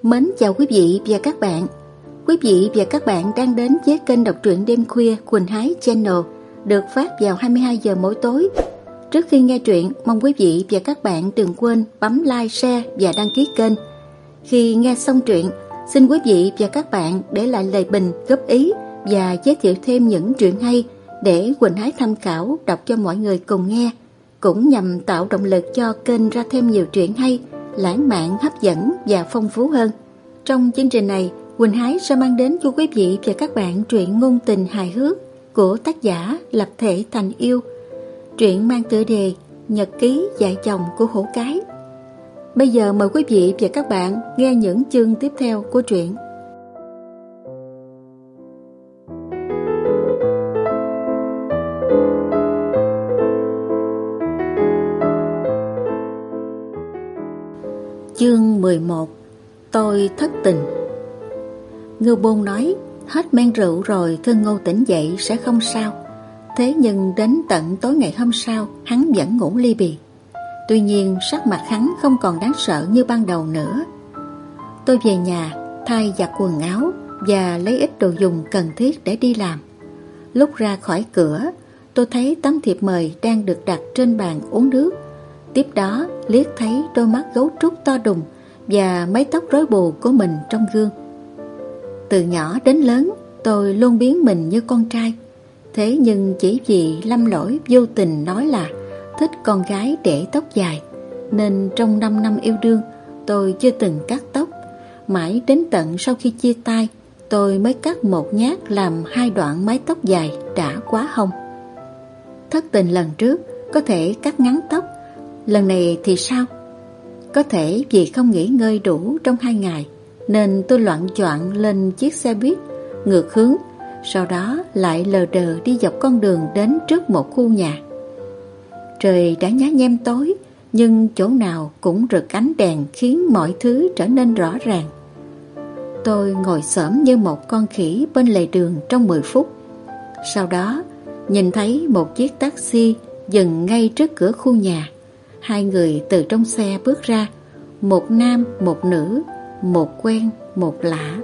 Mến chào quý vị và các bạn. Quý vị và các bạn đang đến với kênh đọc truyện đêm khuya Quỳnh Hái Channel, được phát vào 22 giờ mỗi tối. Trước khi nghe truyện, mong quý vị và các bạn đừng quên bấm like, share và đăng ký kênh. Khi nghe xong truyện, xin quý vị và các bạn để lại lời bình, góp ý và giới thiệu thêm những truyện hay để Quỳnh Hái tham khảo đọc cho mọi người cùng nghe, cũng nhằm tạo động lực cho kênh ra thêm nhiều truyện hay, lãng mạn, hấp dẫn và phong phú hơn. Trong chương trình này, Quỳnh Hái sẽ mang đến cho quý vị và các bạn truyện ngôn tình hài hước của tác giả Lập Thể Thành Yêu. Truyện mang tựa đề Nhật ký dạy chồng của Hổ Cái. Bây giờ mời quý vị và các bạn nghe những chương tiếp theo của truyện. Chương 11. Tôi thất tình. Ngưu Bôn nói, hết men rượu rồi Thương Ngô tỉnh dậy sẽ không sao. Thế nhưng đến tận tối ngày hôm sau, hắn vẫn ngủ li bì. Tuy nhiên sắc mặt hắn không còn đáng sợ như ban đầu nữa. Tôi về nhà, thay giặt quần áo và lấy ít đồ dùng cần thiết để đi làm. Lúc ra khỏi cửa, tôi thấy tấm thiệp mời đang được đặt trên bàn uống nước. Tiếp đó liếc thấy đôi mắt gấu trúc to đùng và mái tóc rối bù của mình trong gương. Từ nhỏ đến lớn, tôi luôn biến mình như con trai. Thế nhưng chỉ vì Lâm Lỗi vô tình nói là thích con gái để tóc dài, nên trong 5 năm yêu đương tôi chưa từng cắt tóc. Mãi đến tận sau khi chia tay, tôi mới cắt một nhát làm 2 đoạn mái tóc dài đã quá hông. Thất tình lần trước có thể cắt ngắn tóc, lần này thì sao? Có thể vì không nghỉ ngơi đủ trong 2 ngày, nên tôi loạng choạng lên chiếc xe buýt ngược hướng, sau đó lại lờ đờ đi dọc con đường đến trước một khu nhà. Trời đã nhá nhem tối, nhưng chỗ nào cũng rực ánh đèn khiến mọi thứ trở nên rõ ràng. Tôi ngồi xổm như một con khỉ bên lề đường trong 10 phút. Sau đó nhìn thấy một chiếc taxi dừng ngay trước cửa khu nhà. 2 người từ trong xe bước ra, một nam, một nữ, một quen, một lạ.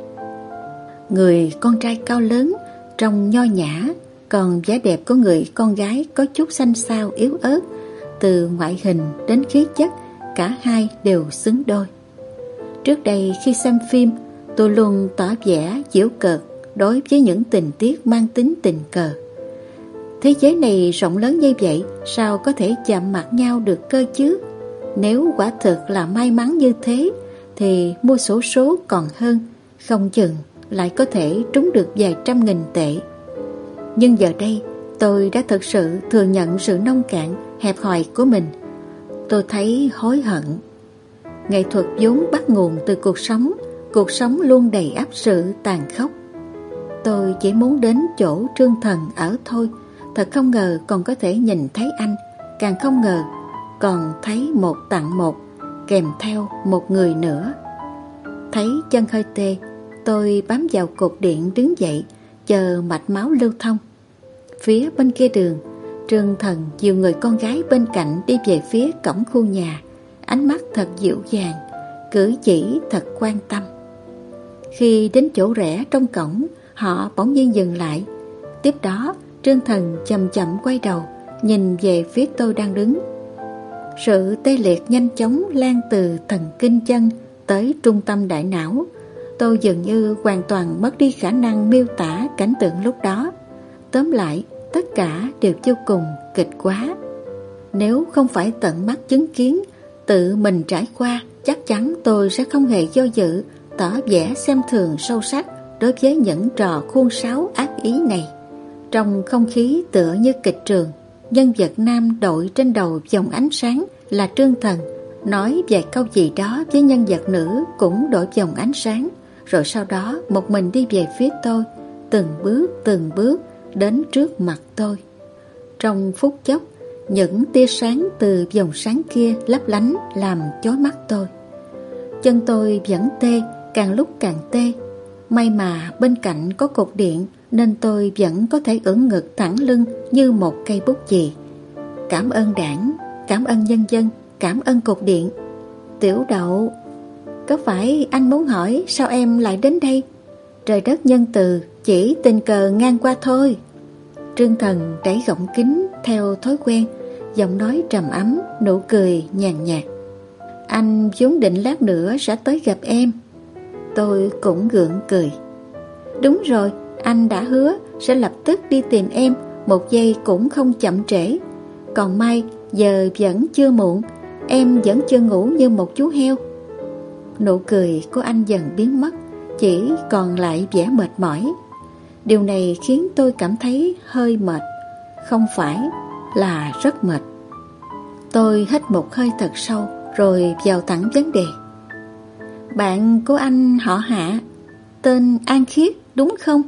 Người con trai cao lớn, trông nho nhã, còn vẻ đẹp của người con gái có chút xanh xao yếu ớt. Từ ngoại hình đến khí chất, cả hai đều xứng đôi. Trước đây khi xem phim, tôi luôn tỏ vẻ giễu cợt đối với những tình tiết mang tính tình cờ. Thế giới này rộng lớn như vậy, sao có thể chạm mặt nhau được cơ chứ? Nếu quả thực là may mắn như thế, thì mua xổ số còn hơn, không chừng lại có thể trúng được vài trăm nghìn tệ. Nhưng giờ đây, tôi đã thực sự thừa nhận sự nông cạn, hẹp hòi của mình. Tôi thấy hối hận. Nghệ thuật vốn bắt nguồn từ cuộc sống luôn đầy ắp sự tàn khốc. Tôi chỉ muốn đến chỗ Trương Thần ở thôi. Thật không ngờ còn có thể nhìn thấy anh, càng không ngờ còn thấy một tặng một, kèm theo một người nữa. Thấy chân hơi tê, tôi bám vào cột điện đứng dậy, chờ mạch máu lưu thông. Phía bên kia đường, Trương Thần dìu người con gái bên cạnh đi về phía cổng khu nhà, ánh mắt thật dịu dàng, cử chỉ thật quan tâm. Khi đến chỗ rẽ trong cổng, họ bỗng nhiên dừng lại. Tiếp đó Trương Thần chậm chậm quay đầu, nhìn về phía tôi đang đứng. Sự tê liệt nhanh chóng lan từ thần kinh chân tới trung tâm đại não. Tôi dường như hoàn toàn mất đi khả năng miêu tả cảnh tượng lúc đó. Tóm lại, tất cả đều vô cùng kịch quá. Nếu không phải tận mắt chứng kiến, tự mình trải qua, chắc chắn tôi sẽ không hề do dự, tỏ vẻ xem thường sâu sắc đối với những trò khuôn sáo ác ý này. Trong không khí tựa như kịch trường, nhân vật nam đội trên đầu dòng ánh sáng là Trương Thần nói vài câu gì đó với nhân vật nữ cũng đội dòng ánh sáng, rồi sau đó một mình đi về phía tôi, từng bước đến trước mặt tôi. Trong phút chốc, những tia sáng từ vòng sáng kia lấp lánh làm chói mắt tôi. Chân tôi vẫn tê, càng lúc càng tê. May mà bên cạnh có cột điện nên tôi vẫn có thể ưỡn ngực thẳng lưng như một cây bút chì. Cảm ơn Đảng, cảm ơn nhân dân, cảm ơn cột điện. Tiểu Đậu. Có phải anh muốn hỏi sao em lại đến đây? Trời đất nhân từ, chỉ tình cờ ngang qua thôi. Trương Thần đẩy gọng kính theo thói quen, giọng nói trầm ấm, nụ cười nhàn nhạt. Anh vốn định lát nữa sẽ tới gặp em. Tôi cũng gượng cười. Đúng rồi, anh đã hứa sẽ lập tức đi tìm em, một giây cũng không chậm trễ. Còn may giờ vẫn chưa muộn, em vẫn chưa ngủ như một chú heo. Nụ cười của anh dần biến mất, chỉ còn lại vẻ mệt mỏi. Điều này khiến tôi cảm thấy hơi mệt, không phải là rất mệt. Tôi hít một hơi thật sâu rồi vào thẳng vấn đề. Bạn của anh họ Hạ, tên An Khiết đúng không?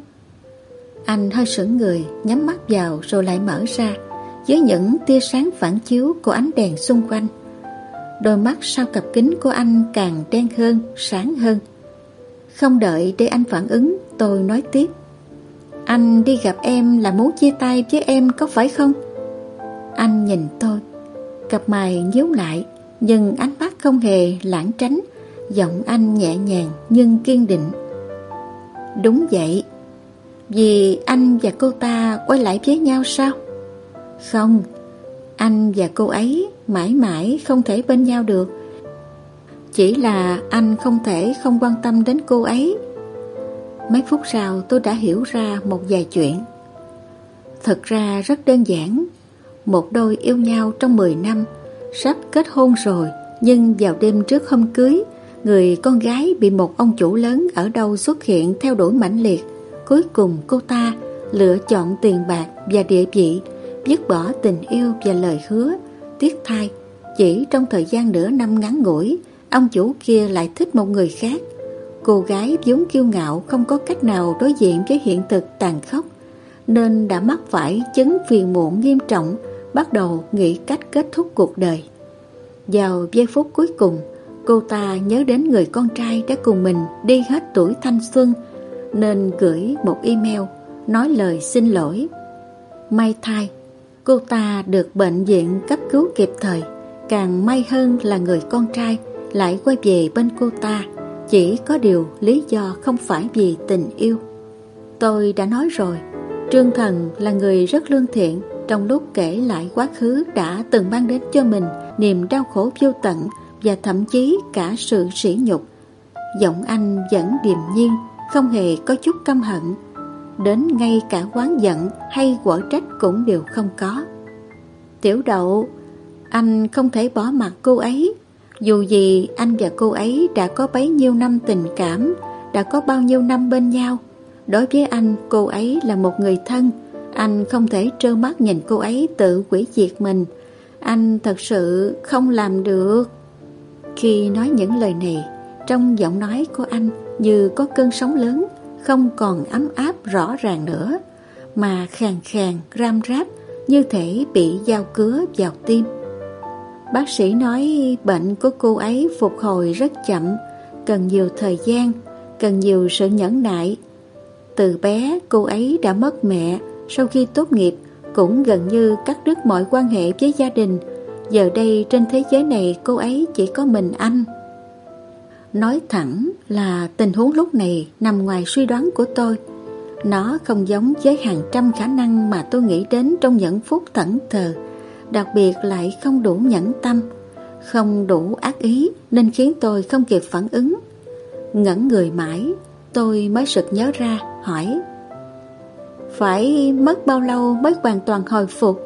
Anh hơi sững người, nhắm mắt vào rồi lại mở ra, với những tia sáng phản chiếu của ánh đèn xung quanh. Đôi mắt sau cặp kính của anh càng đen hơn, sáng hơn. Không đợi để anh phản ứng, tôi nói tiếp. Anh đi gặp em là muốn chia tay với em có phải không? Anh nhìn tôi, cặp mày nhíu lại, nhưng ánh mắt không hề lãng tránh. Giọng anh nhẹ nhàng nhưng kiên định. Đúng vậy. Vì anh và cô ta quay lại với nhau sao? Không, anh và cô ấy mãi mãi không thể bên nhau được. Chỉ là anh không thể không quan tâm đến cô ấy. Mấy phút sau tôi đã hiểu ra một vài chuyện. Thật ra rất đơn giản. Một đôi yêu nhau trong 10 năm, sắp kết hôn rồi, nhưng vào đêm trước hôm cưới, người con gái bị một ông chủ lớn ở đâu xuất hiện theo đuổi mãnh liệt. Cuối cùng cô ta lựa chọn tiền bạc và địa vị, dứt bỏ tình yêu và lời hứa. Tiếc thay, chỉ trong thời gian nửa năm ngắn ngủi, ông chủ kia lại thích một người khác. Cô gái vốn kiêu ngạo không có cách nào đối diện với hiện thực tàn khốc, nên đã mắc phải chứng phiền muộn nghiêm trọng, bắt đầu nghĩ cách kết thúc cuộc đời. Vào giây phút cuối cùng, cô ta nhớ đến người con trai đã cùng mình đi hết tuổi thanh xuân, nên gửi một email nói lời xin lỗi. May thay, cô ta được bệnh viện cấp cứu kịp thời. Càng may hơn là người con trai lại quay về bên cô ta. Chỉ có điều lý do không phải vì tình yêu. Tôi đã nói rồi, Trương Thần là người rất lương thiện. Trong lúc kể lại quá khứ đã từng mang đến cho mình niềm đau khổ vô tận và thậm chí cả sự sỉ nhục, giọng anh vẫn điềm nhiên, không hề có chút căm hận. Đến ngay cả oán giận hay quở trách cũng đều không có. Tiểu Đậu, anh không thể bỏ mặc cô ấy. Dù gì anh và cô ấy đã có bấy nhiêu năm tình cảm, đã có bao nhiêu năm bên nhau. Đối với anh, cô ấy là một người thân. Anh không thể trơ mắt nhìn cô ấy tự hủy diệt mình. Anh thật sự không làm được. Khi nói những lời này, trong giọng nói của anh như có cơn sóng lớn, không còn ấm áp rõ ràng nữa, mà khàn khàn, ram ráp, như thể bị dao cứa vào tim. Bác sĩ nói bệnh của cô ấy phục hồi rất chậm, cần nhiều thời gian, cần nhiều sự nhẫn nại. Từ bé cô ấy đã mất mẹ, sau khi tốt nghiệp cũng gần như cắt đứt mọi quan hệ với gia đình. Giờ đây trên thế giới này cô ấy chỉ có mình anh. Nói thẳng là tình huống lúc này nằm ngoài suy đoán của tôi. Nó không giống với hàng trăm khả năng mà tôi nghĩ đến trong những phút thẫn thờ. Đặc biệt lại không đủ nhẫn tâm, không đủ ác ý, nên khiến tôi không kịp phản ứng. Ngẩn người mãi, tôi mới sực nhớ ra, hỏi: phải mất bao lâu mới hoàn toàn hồi phục?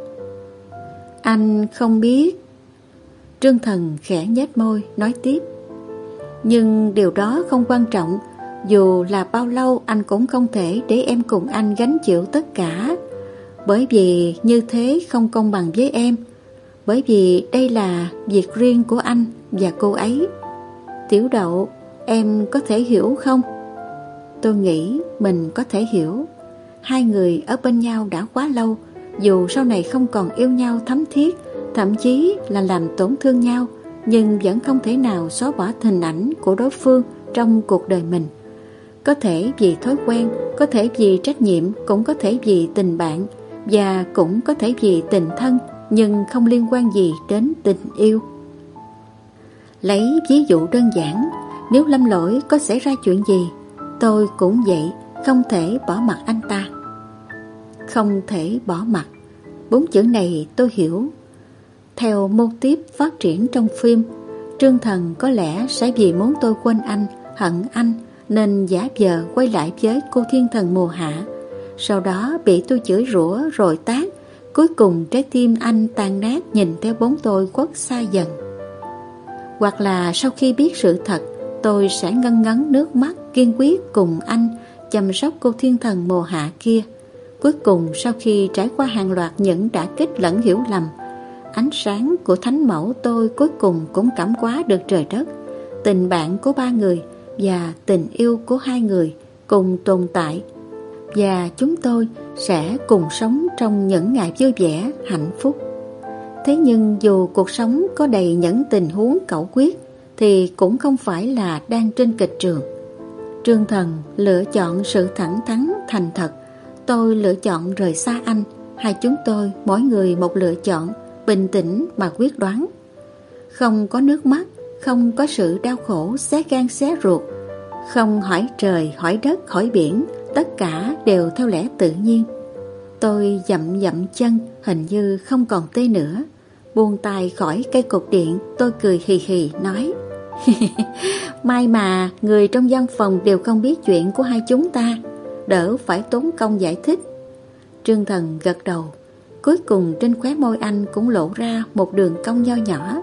Anh không biết. Trương Thần khẽ nhếch môi, nói tiếp: nhưng điều đó không quan trọng. Dù là bao lâu anh cũng không thể để em cùng anh gánh chịu tất cả. Bởi vì như thế không công bằng với em. Bởi vì đây là việc riêng của anh và cô ấy. Tiểu Đậu, em có thể hiểu không? Tôi nghĩ mình có thể hiểu. Hai người ở bên nhau đã quá lâu. Dù sau này không còn yêu nhau thấm thiết, thậm chí là làm tổn thương nhau, nhưng vẫn không thể nào xóa bỏ hình ảnh của đối phương trong cuộc đời mình. Có thể vì thói quen, có thể vì trách nhiệm, cũng có thể vì tình bạn, và cũng có thể vì tình thân, nhưng không liên quan gì đến tình yêu. Lấy ví dụ đơn giản, Nếu Lâm Lỗi có xảy ra chuyện gì, tôi cũng vậy, không thể bỏ mặc anh ta. Không thể bỏ mặc, 4 chữ này tôi hiểu. Theo mô típ phát triển trong phim, Trương Thần có lẽ sẽ vì muốn tôi quên anh, hận anh, nên giả vờ quay lại với cô thiên thần mùa hạ. Sau đó bị tôi chửi rủa rồi tát. Cuối cùng trái tim anh tan nát nhìn theo bóng tôi khuất xa dần. Hoặc là sau khi biết sự thật, tôi sẽ ngân ngấn nước mắt kiên quyết cùng anh chăm sóc cô thiên thần mùa hạ kia. Cuối cùng sau khi trải qua hàng loạt những đả kích lẫn hiểu lầm, ánh sáng của thánh mẫu tôi cuối cùng cũng cảm hóa được trời đất. Tình bạn của 3 người và tình yêu của 2 người cùng tồn tại, và chúng tôi sẽ cùng sống trong những ngày vui vẻ, hạnh phúc. Thế nhưng dù cuộc sống có đầy những tình huống cẩu quyết, thì cũng không phải là đang trên kịch trường. Trương Thần lựa chọn sự thẳng thắn, thành thật. Tôi lựa chọn rời xa anh. Hai chúng tôi mỗi người một lựa chọn, bình tĩnh mà quyết đoán. Không có nước mắt, không có sự đau khổ xé gan xé ruột, không hỏi trời, hỏi đất, hỏi biển, tất cả đều theo lẽ tự nhiên. Tôi dậm dậm chân, hình như không còn tê nữa. Buông tay khỏi cây cột điện, tôi cười hì hì nói: May mà người trong văn phòng đều không biết chuyện của hai chúng ta, đỡ phải tốn công giải thích. Trương Thần gật đầu. Cuối cùng trên khóe môi anh cũng lộ ra một đường cong nho nhỏ.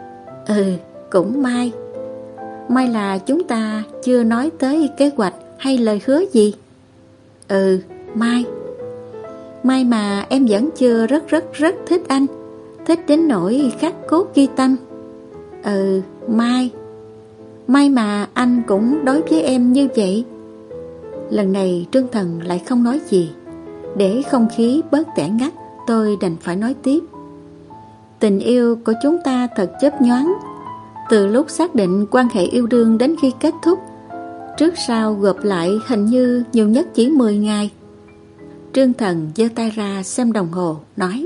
Cũng may. May là chúng ta chưa nói tới kế hoạch hay lời hứa gì. May. May mà em vẫn chưa rất thích anh, thích đến nỗi khắc cốt ghi tâm. May. May mà anh cũng đối với em như vậy. Lần này Trương Thần lại không nói gì. Để không khí bớt tẻ ngắt, tôi đành phải nói tiếp. Tình yêu của chúng ta thật chớp nhoáng. Từ lúc xác định quan hệ yêu đương đến khi kết thúc, trước sau gộp lại hình như nhiều nhất chỉ 10 ngày. Trương Thần giơ tay ra xem đồng hồ, nói: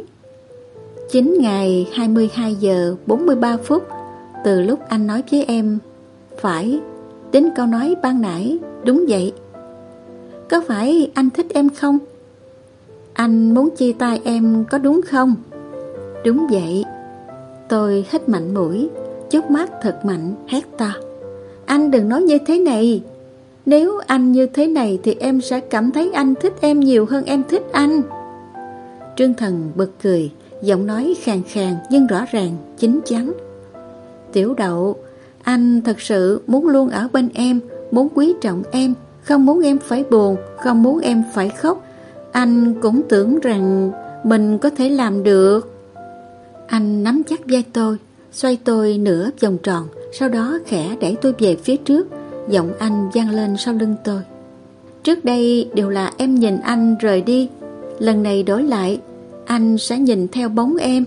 9 ngày 22 giờ 43 phút từ lúc anh nói với em. Phải, đến câu nói ban nãy, đúng vậy. Có phải anh thích em không? Anh muốn chia tay em có đúng không? Đúng vậy. Tôi hít mạnh mũi, chớp mắt thật mạnh, hét to: Anh đừng nói như thế này. Nếu anh như thế này thì em sẽ cảm thấy anh thích em nhiều hơn em thích anh. Trương Thần bật cười, giọng nói khàn khàn nhưng rõ ràng, chín chắn. Tiểu Đậu, anh thật sự muốn luôn ở bên em, muốn quý trọng em, không muốn em phải buồn, không muốn em phải khóc. Anh cũng tưởng rằng mình có thể làm được. Anh nắm chắc vai tôi, xoay tôi nửa vòng tròn, sau đó khẽ đẩy tôi về phía trước. Giọng anh vang lên sau lưng tôi: Trước đây đều là em nhìn anh rời đi, lần này đổi lại, anh sẽ nhìn theo bóng em.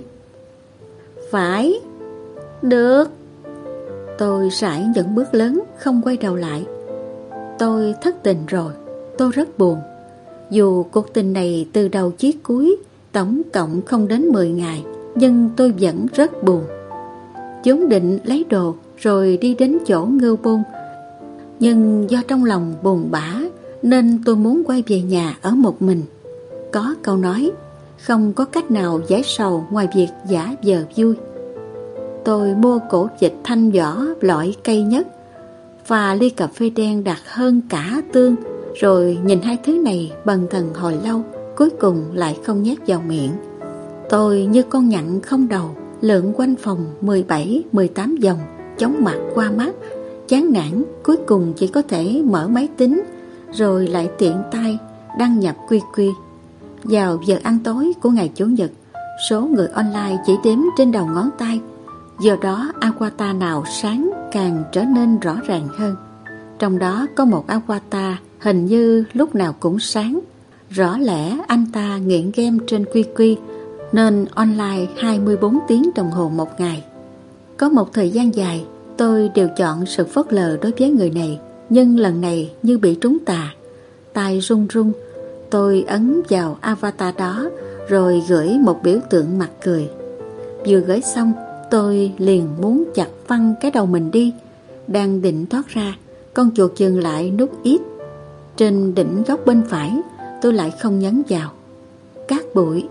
Phải. Được. Tôi sải những bước lớn, không quay đầu lại. Tôi thất tình rồi, tôi rất buồn. Dù cuộc tình này từ đầu chí cuối tổng cộng không đến 10 ngày, nhưng tôi vẫn rất buồn. Vốn định lấy đồ rồi đi đến chỗ Ngưu Bôn, nhưng do trong lòng buồn bã nên tôi muốn quay về nhà ở một mình. Có câu nói, không có cách nào giải sầu ngoài việc giả vờ vui. Tôi mua cổ vịt thanh vỏ loại cây nhất và ly cà phê đen đặc hơn cả tương, rồi nhìn hai thứ này bần thần hồi lâu, cuối cùng lại không nhét vào miệng. Tôi như con nhặng không đầu, lượn quanh phòng 17-18 vòng, chóng mặt qua mắt, chán nản, cuối cùng chỉ có thể mở máy tính, rồi lại tiện tay đăng nhập QQ. Vào giờ ăn tối của ngày Chủ nhật, số người online chỉ đếm trên đầu ngón tay. Do đó avatar nào sáng càng trở nên rõ ràng hơn. Trong đó có một avatar hình như lúc nào cũng sáng. Rõ lẽ anh ta nghiện game trên QQ nên online 24 tiếng đồng hồ một ngày. Có một thời gian dài tôi đều chọn sự phớt lờ đối với người này, nhưng lần này như bị trúng tà. Tay run run, tôi ấn vào avatar đó rồi gửi một biểu tượng mặt cười. Vừa gửi xong, tôi liền muốn chặt phăng cái đầu mình đi. đang định thoát ra, con chuột dừng lại nút ít trên đỉnh góc bên phải. Tôi lại không nhấn vào. Cát bụi.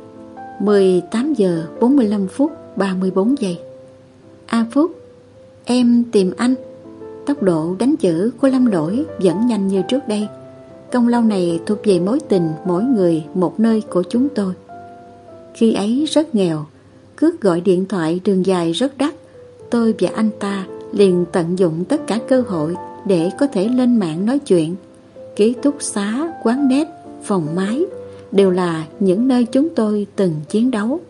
18 giờ 45 phút 34 giây. A Phúc, em tìm anh. Tốc độ đánh chữ của Lâm Lỗi vẫn nhanh như trước đây. Công lao này thuộc về mối tình mỗi người một nơi của chúng tôi. Khi ấy rất nghèo, cước gọi điện thoại đường dài rất đắt. Tôi và anh ta liền tận dụng tất cả cơ hội để có thể lên mạng nói chuyện. Ký túc xá, quán net, phòng máy đều là những nơi chúng tôi từng chiến đấu.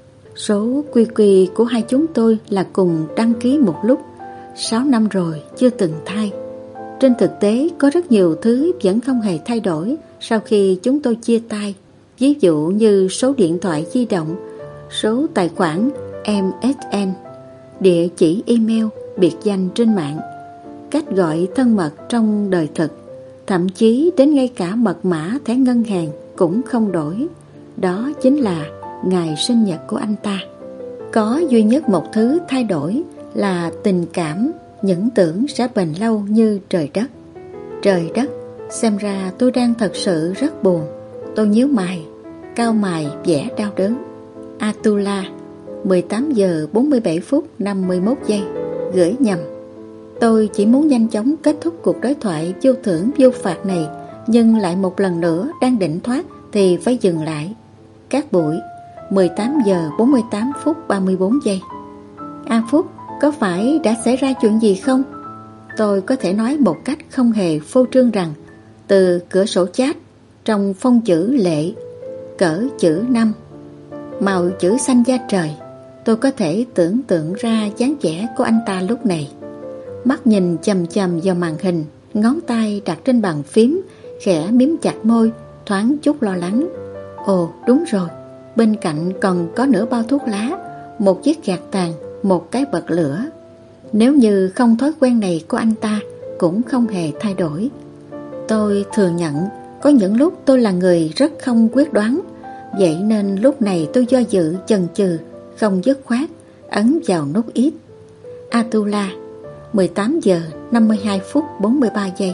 Số QQ của hai chúng tôi là cùng đăng ký một lúc. 6 năm rồi chưa từng thay. Trên thực tế có rất nhiều thứ vẫn không hề thay đổi sau khi chúng tôi chia tay. Ví dụ như số điện thoại di động, số tài khoản MSN, địa chỉ email, biệt danh trên mạng, cách gọi thân mật trong đời thực, thậm chí đến ngay cả mật mã thẻ ngân hàng cũng không đổi. Đó chính là ngày sinh nhật của anh ta. Có duy nhất một thứ thay đổi là tình cảm, những tưởng sẽ bền lâu như trời đất. Trời đất, xem ra tôi đang thật sự rất buồn. Tôi nhíu mày, cau mày vẻ đau đớn. Atula, 18 giờ 47 phút 51 giây. Gửi nhầm. Tôi chỉ muốn nhanh chóng kết thúc cuộc đối thoại vô thưởng vô phạt này, nhưng lại một lần nữa đang định thoát thì phải dừng lại. Cát bụi, 18 giờ 48 phút 34 giây. A Phúc, có phải đã xảy ra chuyện gì không? Tôi có thể nói một cách không hề phô trương rằng từ cửa sổ chat trong phông chữ lệ cỡ chữ 5, màu chữ xanh da trời, tôi có thể tưởng tượng ra dáng vẻ của anh ta lúc này. Mắt nhìn chằm chằm vào màn hình, ngón tay đặt trên bàn phím, khẽ miếm chặt môi, thoáng chút lo lắng. Ồ đúng rồi, bên cạnh còn có nửa bao thuốc lá, một chiếc gạt tàn, một cái bật lửa. Nếu như không thói quen này của anh ta cũng không hề thay đổi. Tôi thừa nhận có những lúc tôi là người rất không quyết đoán, vậy nên lúc này tôi do dự chần chừ, không dứt khoát, ấn vào nút ít. Atula, 18 giờ 52 phút 43 giây.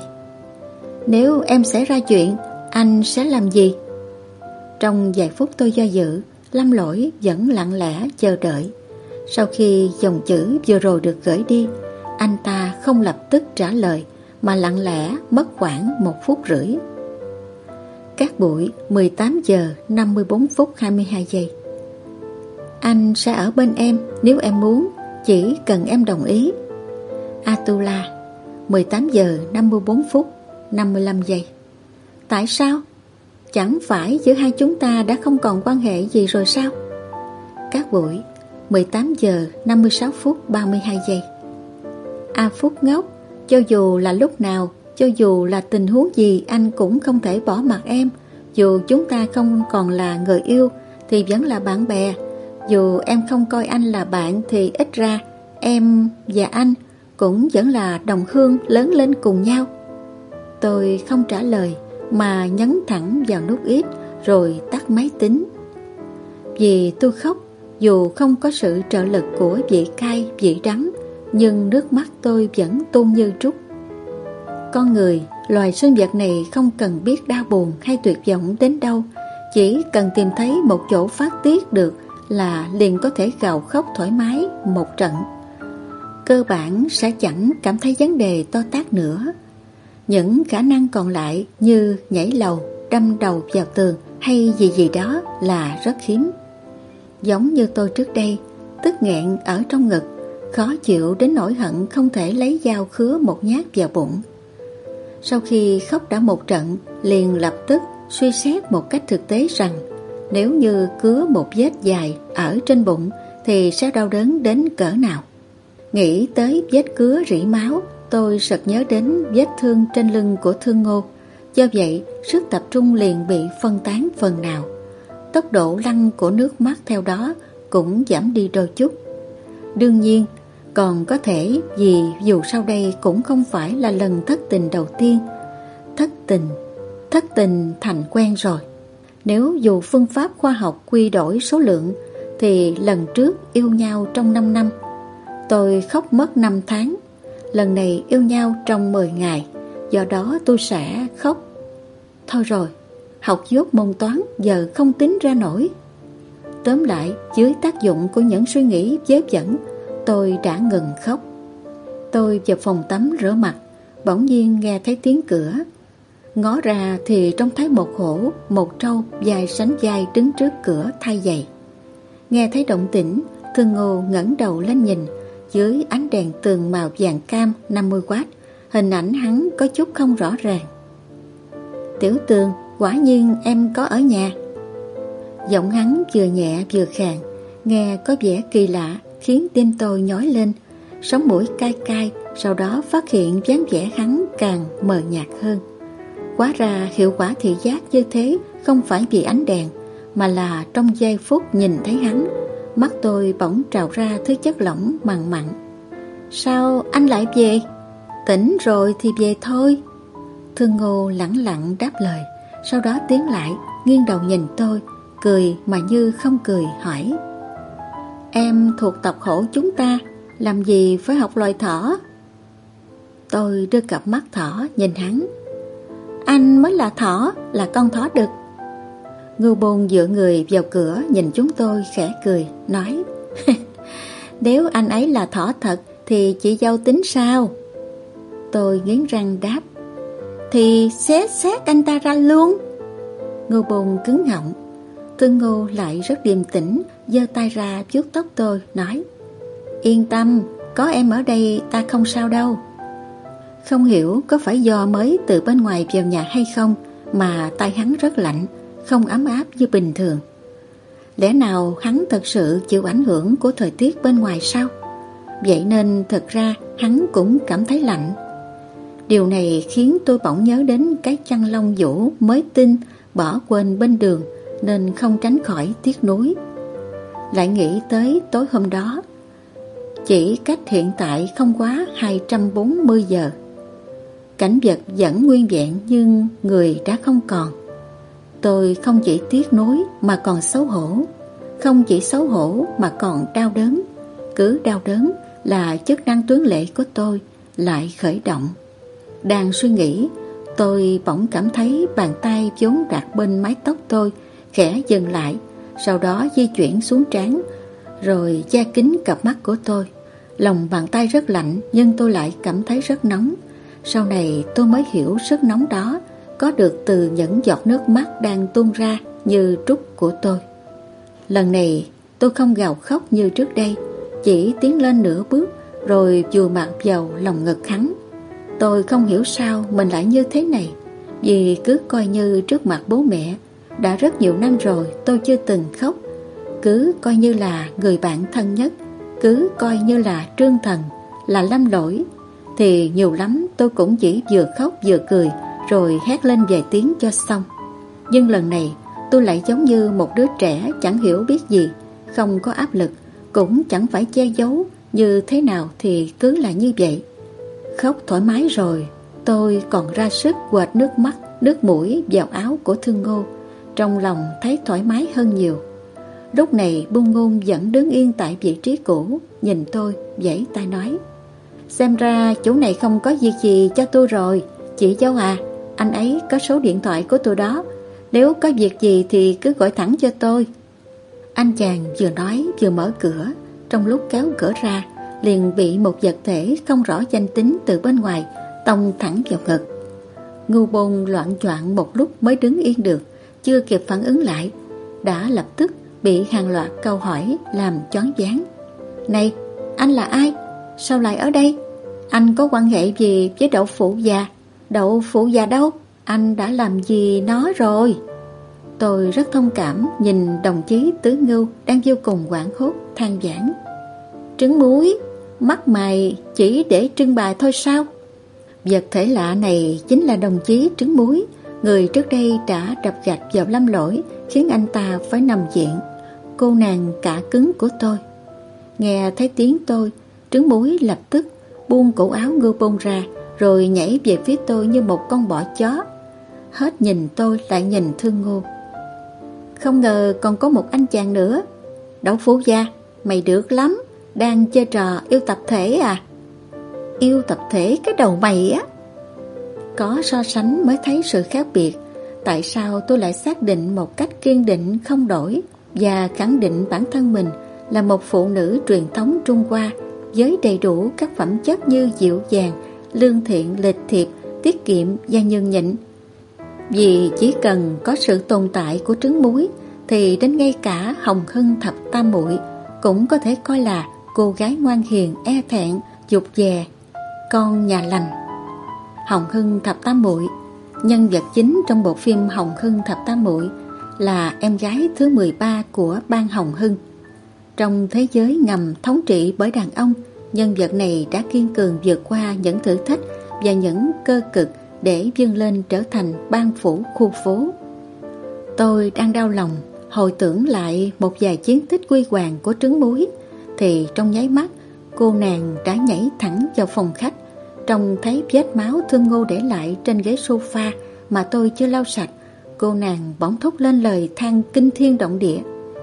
Nếu em xảy ra chuyện, anh sẽ làm gì? Trong vài phút tôi do dự, Lâm Lỗi vẫn lặng lẽ chờ đợi. Sau khi dòng chữ vừa rồi được gửi đi, anh ta không lập tức trả lời mà lặng lẽ mất khoảng 1 phút rưỡi. Cát bụi, 18 giờ 54 phút 22 giây. Anh sẽ ở bên em nếu em muốn, chỉ cần em đồng ý. Atula, 18 giờ 54 phút 55 giây. Tại sao? Chẳng phải giữa hai chúng ta đã không còn quan hệ gì rồi sao? Cát bụi, 18 giờ 56 phút 32 giây. A Phúc ngốc, cho dù là lúc nào, cho dù là tình huống gì, anh cũng không thể bỏ mặc em. Dù chúng ta không còn là người yêu thì vẫn là bạn bè. Dù em không coi anh là bạn thì ít ra em và anh cũng vẫn là đồng hương lớn lên cùng nhau. Tôi không trả lời mà nhấn thẳng vào nút ít rồi tắt máy tính. Vì tôi khóc, dù không có sự trợ lực của vị cay, vị đắng, nhưng nước mắt tôi vẫn tuôn như trút. Con người, loài sinh vật này không cần biết đau buồn hay tuyệt vọng đến đâu, chỉ cần tìm thấy một chỗ phát tiết được là liền có thể gào khóc thoải mái một trận. Cơ bản sẽ chẳng cảm thấy vấn đề to tát nữa. Những khả năng còn lại như nhảy lầu, đâm đầu vào tường hay gì gì đó là rất hiếm. Giống như tôi trước đây, tức nghẹn ở trong ngực, khó chịu đến nỗi hận không thể lấy dao khứa một nhát vào bụng. Sau khi khóc đã một trận, liền lập tức suy xét một cách thực tế rằng nếu như cứa một vết dài ở trên bụng thì sẽ đau đớn đến cỡ nào. Nghĩ tới vết cứa rỉ máu, tôi sực nhớ đến vết thương trên lưng của Thương Ngô. Do vậy, sức tập trung liền bị phân tán phần nào. Tốc độ lăn của nước mắt theo đó cũng giảm đi đôi chút. Đương nhiên, còn có thể vì dù sau đây cũng không phải là lần thất tình đầu tiên. Thất tình thành quen rồi. Nếu dù phương pháp khoa học quy đổi số lượng thì lần trước yêu nhau trong 5 năm. Tôi khóc mất 5 tháng. lần này yêu nhau trong 10 ngày, do đó tôi sẽ khóc. Thôi rồi, học dốt môn toán giờ không tính ra nổi. Tóm lại, dưới tác dụng của những suy nghĩ vớ vẩn, tôi đã ngừng khóc. Tôi vào phòng tắm rửa mặt, bỗng nhiên nghe thấy tiếng cửa. Ngó ra thì trông thấy một hổ, một trâu vai sánh vai đứng trước cửa thay giày. Nghe thấy động tĩnh, Thương Ngô ngẩng đầu lên nhìn. Dưới ánh đèn tường màu vàng cam 50W, hình ảnh hắn có chút không rõ ràng. Tiểu Tường, quả nhiên em có ở nhà. Giọng hắn vừa nhẹ vừa khàn, nghe có vẻ kỳ lạ, khiến tim tôi nhói lên. Sống mũi cay cay, sau đó phát hiện dáng vẻ hắn càng mờ nhạt hơn. Hóa ra hiệu quả thị giác như thế không phải vì ánh đèn, mà là trong giây phút nhìn thấy hắn, mắt tôi bỗng trào ra thứ chất lỏng mặn mặn. Sao anh lại về? Tỉnh rồi thì về thôi. Thương Ngô lẳng lặng đáp lời, sau đó tiến lại, nghiêng đầu nhìn tôi, cười mà như không cười, hỏi: Em thuộc tộc hổ chúng ta, làm gì phải học loài thỏ? Tôi đưa cặp mắt thỏ nhìn hắn. Anh mới là thỏ, là con thỏ đực. Ngưu Bôn dựa người vào cửa nhìn chúng tôi khẽ cười, nói: Nếu anh ấy là thỏ thật thì chị dâu tính sao? Tôi nghiến răng đáp: Thì xé xác anh ta ra luôn. Ngưu Bôn cứng họng. Thương Ngô lại rất điềm tĩnh, giơ tay ra vuốt tóc tôi, nói: Yên tâm, có em ở đây ta không sao đâu. Không hiểu có phải do mới từ bên ngoài vào nhà hay không mà tay hắn rất lạnh, không ấm áp như bình thường. Lẽ nào hắn thật sự chịu ảnh hưởng của thời tiết bên ngoài sao? Vậy nên thật ra hắn cũng cảm thấy lạnh. Điều này khiến tôi bỗng nhớ đến cái chăn lông vũ mới tinh bỏ quên bên đường, nên không tránh khỏi tiếc nuối. Lại nghĩ tới tối hôm đó, chỉ cách hiện tại không quá 240 giờ. Cảnh vật vẫn nguyên vẹn nhưng người đã không còn. Tôi không chỉ tiếc nuối mà còn xấu hổ. Không chỉ xấu hổ mà còn đau đớn. Cứ đau đớn là chức năng tuyến lệ của tôi lại khởi động. Đang suy nghĩ, tôi bỗng cảm thấy bàn tay vốn đặt bên mái tóc tôi khẽ dừng lại, sau đó di chuyển xuống trán, rồi da kính cặp mắt của tôi. Lòng bàn tay rất lạnh nhưng tôi lại cảm thấy rất nóng. Sau này tôi mới hiểu sức nóng đó có được từ những giọt nước mắt đang tuôn ra như trút của tôi. Lần này tôi không gào khóc như trước đây, chỉ tiến lên nửa bước rồi vùi mặt vào lòng ngực hắn. Tôi không hiểu sao mình lại như thế này, vì cứ coi như trước mặt bố mẹ, đã rất nhiều năm rồi tôi chưa từng khóc. Cứ coi như là người bạn thân nhất, cứ coi như là Trương Thần, là Lâm Lỗi, thì nhiều lắm tôi cũng chỉ vừa khóc vừa cười rồi hét lên vài tiếng cho xong. Nhưng lần này tôi lại giống như một đứa trẻ chẳng hiểu biết gì, không có áp lực, cũng chẳng phải che giấu, như thế nào thì cứ là như vậy. Khóc thoải mái rồi, tôi còn ra sức quệt nước mắt, nước mũi vào áo của Thương Ngô, trong lòng thấy thoải mái hơn nhiều. Lúc này Buôn Ngôn vẫn đứng yên tại vị trí cũ, nhìn tôi vẫy tay nói: Xem ra chỗ này không có việc gì cho tôi rồi, chị dâu à, anh ấy có số điện thoại của tôi đó, nếu có việc gì thì cứ gọi thẳng cho tôi. Anh chàng vừa nói vừa mở cửa, trong lúc kéo cửa ra liền bị một vật thể không rõ danh tính từ bên ngoài tông thẳng vào ngực. Ngưu Bôn loạng choạng một lúc mới đứng yên được, chưa kịp phản ứng lại đã lập tức bị hàng loạt câu hỏi làm choáng váng. Này, anh là ai? Sao lại ở đây? Anh có quan hệ gì với Đậu Phụ già? Đậu Phụ già đâu? Anh đã làm gì nó rồi? Tôi rất thông cảm nhìn đồng chí Tứ Ngưu đang vô cùng hoảng hốt than vãn. Trứng muối, mắt mày chỉ để trưng bày thôi sao? Vật thể lạ này chính là đồng chí Trứng Muối, người trước đây đã đập gạch vào Lâm Lỗi khiến anh ta phải nằm viện. Cô nàng cả cứng của tôi. Nghe thấy tiếng tôi, Trứng Muối lập tức buông cổ áo Ngưu Bôn ra, rồi nhảy về phía tôi như một con bọ chó. Hết nhìn tôi lại nhìn Thương Ngô. Không ngờ còn có một anh chàng nữa. Đậu Phụ già, mày được lắm, đang chơi trò yêu tập thể à? yêu tập thể cái đầu mày á. Có so sánh mới thấy sự khác biệt. Tại sao tôi lại xác định một cách kiên định không đổi và khẳng định bản thân mình là một phụ nữ truyền thống Trung Hoa với đầy đủ các phẩm chất như dịu dàng, lương thiện, lịch thiệp, tiết kiệm và nhường nhịn? Vì chỉ cần có sự tồn tại của trứng muối thì đến ngay cả Hồng Hưng thập tam muội cũng có thể coi là cô gái ngoan hiền, e thẹn, dục dè, con nhà lành. Hồng Hưng thập tam muội, nhân vật chính trong bộ phim Hồng Hưng thập tam muội, là em gái thứ 13 của Ban Hồng Hưng. Trong thế giới ngầm thống trị bởi đàn ông, nhân vật này đã kiên cường vượt qua những thử thách và những cơ cực để vươn lên trở thành ban phủ khu phố. Tôi đang đau lòng hồi tưởng lại một vài chiến tích huy hoàng của trứng muối, thì trong nháy mắt cô nàng đã nhảy thẳng vào phòng khách. Trông thấy vết máu Thương Ngô để lại trên ghế sofa mà tôi chưa lau sạch, cô nàng bỗng thốt lên lời than kinh thiên động địa: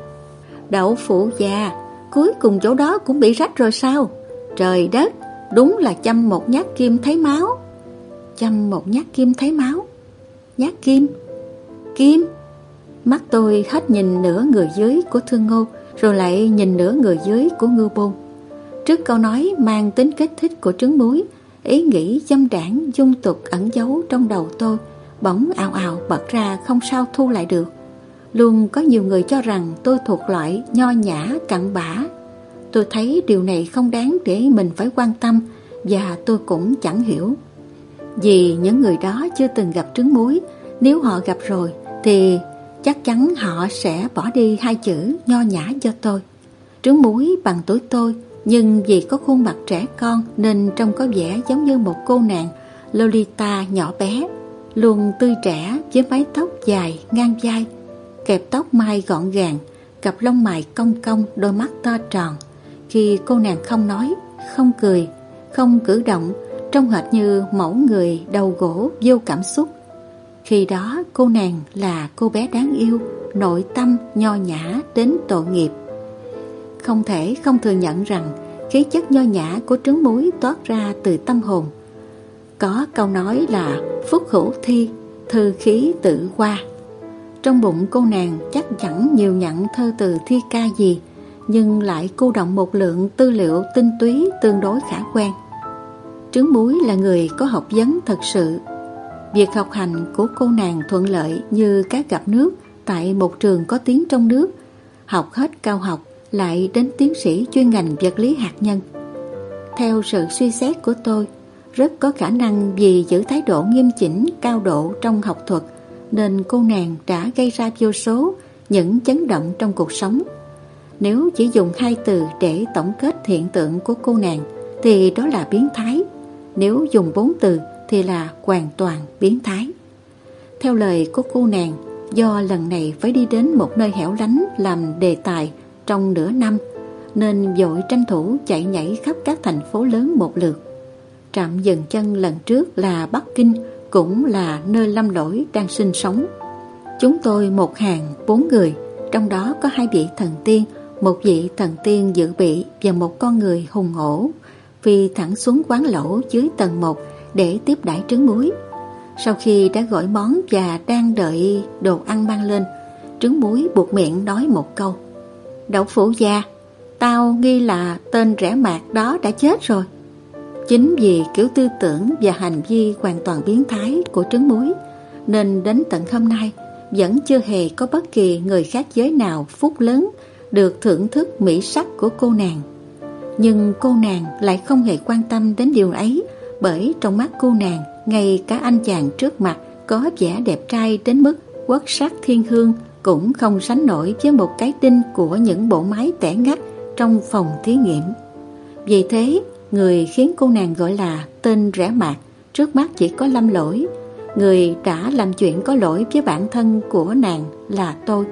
"Đậu phụ già, cuối cùng chỗ đó cũng bị rách rồi sao? Trời đất, đúng là châm một nhát kim thấy máu." Châm một nhát kim thấy máu? Nhát kim? Kim? Mắt tôi hết nhìn nửa người dưới của Thương Ngô, rồi lại nhìn nửa người dưới của Ngưu Bôn. Trước câu nói mang tính kích thích của trứng muối, ý nghĩ dâm đãng dung tục ẩn giấu trong đầu tôi bỗng ào ào bật ra không sao thu lại được. Luôn có nhiều người cho rằng tôi thuộc loại nho nhã cặn bã. Tôi thấy điều này không đáng để mình phải quan tâm, và tôi cũng chẳng hiểu. Vì những người đó chưa từng gặp trứng muối, nếu họ gặp rồi thì chắc chắn họ sẽ bỏ đi hai chữ nho nhã cho tôi. Trứng muối bằng tuổi tôi, nhưng vì có khuôn mặt trẻ con nên trông có vẻ giống như một cô nàng Lolita nhỏ bé, luôn tươi trẻ với mái tóc dài ngang vai, kẹp tóc mai gọn gàng, cặp lông mày cong cong, đôi mắt to tròn. Khi cô nàng không nói, không cười, không cử động, trông hệt như mẫu người đầu gỗ vô cảm xúc. Khi đó cô nàng là cô bé đáng yêu, nội tâm nho nhã đến tội nghiệp. Không thể không thừa nhận rằng khí chất nho nhã của trứng muối toát ra từ tâm hồn. Có câu nói là phúc hữu thi, thư khí tự qua. Trong bụng cô nàng chắc chẳng nhiều nhặn thơ từ thi ca gì, nhưng lại cô động một lượng tư liệu tinh túy tương đối khả quan. Trứng muối là người có học vấn thật sự. Việc học hành của cô nàng thuận lợi như cá gặp nước tại một trường có tiếng trong nước. Học hết cao học lại đến tiến sĩ chuyên ngành vật lý hạt nhân. Theo sự suy xét của tôi, rất có khả năng vì giữ thái độ nghiêm chỉnh cao độ trong học thuật nên cô nàng đã gây ra vô số những chấn động trong cuộc sống. Nếu chỉ dùng hai từ để tổng kết hiện tượng của cô nàng thì đó là biến thái. Nếu dùng 4 từ thì là hoàn toàn biến thái. Theo lời của cô nàng, do lần này phải đi đến một nơi hẻo lánh làm đề tài trong nửa năm, nên vội tranh thủ chạy nhảy khắp các thành phố lớn một lượt. Trạm dừng chân lần trước là Bắc Kinh, cũng là nơi Lâm Lỗi đang sinh sống. Chúng tôi một hàng 4 người, trong đó có 2 vị thần tiên, một vị thần tiên dự bị và một con người hùng hổ, phi thẳng xuống quán lẩu dưới tầng 1 để tiếp đãi trứng muối. Sau khi đã gọi món và đang đợi đồ ăn mang lên, trứng muối buột miệng nói một câu: "Đậu phụ già, tao nghi là tên rẻ mạt đó đã chết rồi." Chính vì kiểu tư tưởng và hành vi hoàn toàn biến thái của trứng muối nên đến tận hôm nay vẫn chưa hề có bất kỳ người khác giới nào phúc lớn được thưởng thức mỹ sắc của cô nàng. Nhưng cô nàng lại không hề quan tâm đến điều ấy, bởi trong mắt cô nàng, ngay cả anh chàng trước mặt có vẻ đẹp trai đến mức quốc sắc thiên hương cũng không sánh nổi với một cái đinh của những bộ máy tẻ ngắt trong phòng thí nghiệm. Vì thế, người khiến cô nàng gọi là tên rẻ mạt trước mắt chỉ có Lâm Lỗi. Người đã làm chuyện có lỗi với bản thân của nàng là tôi.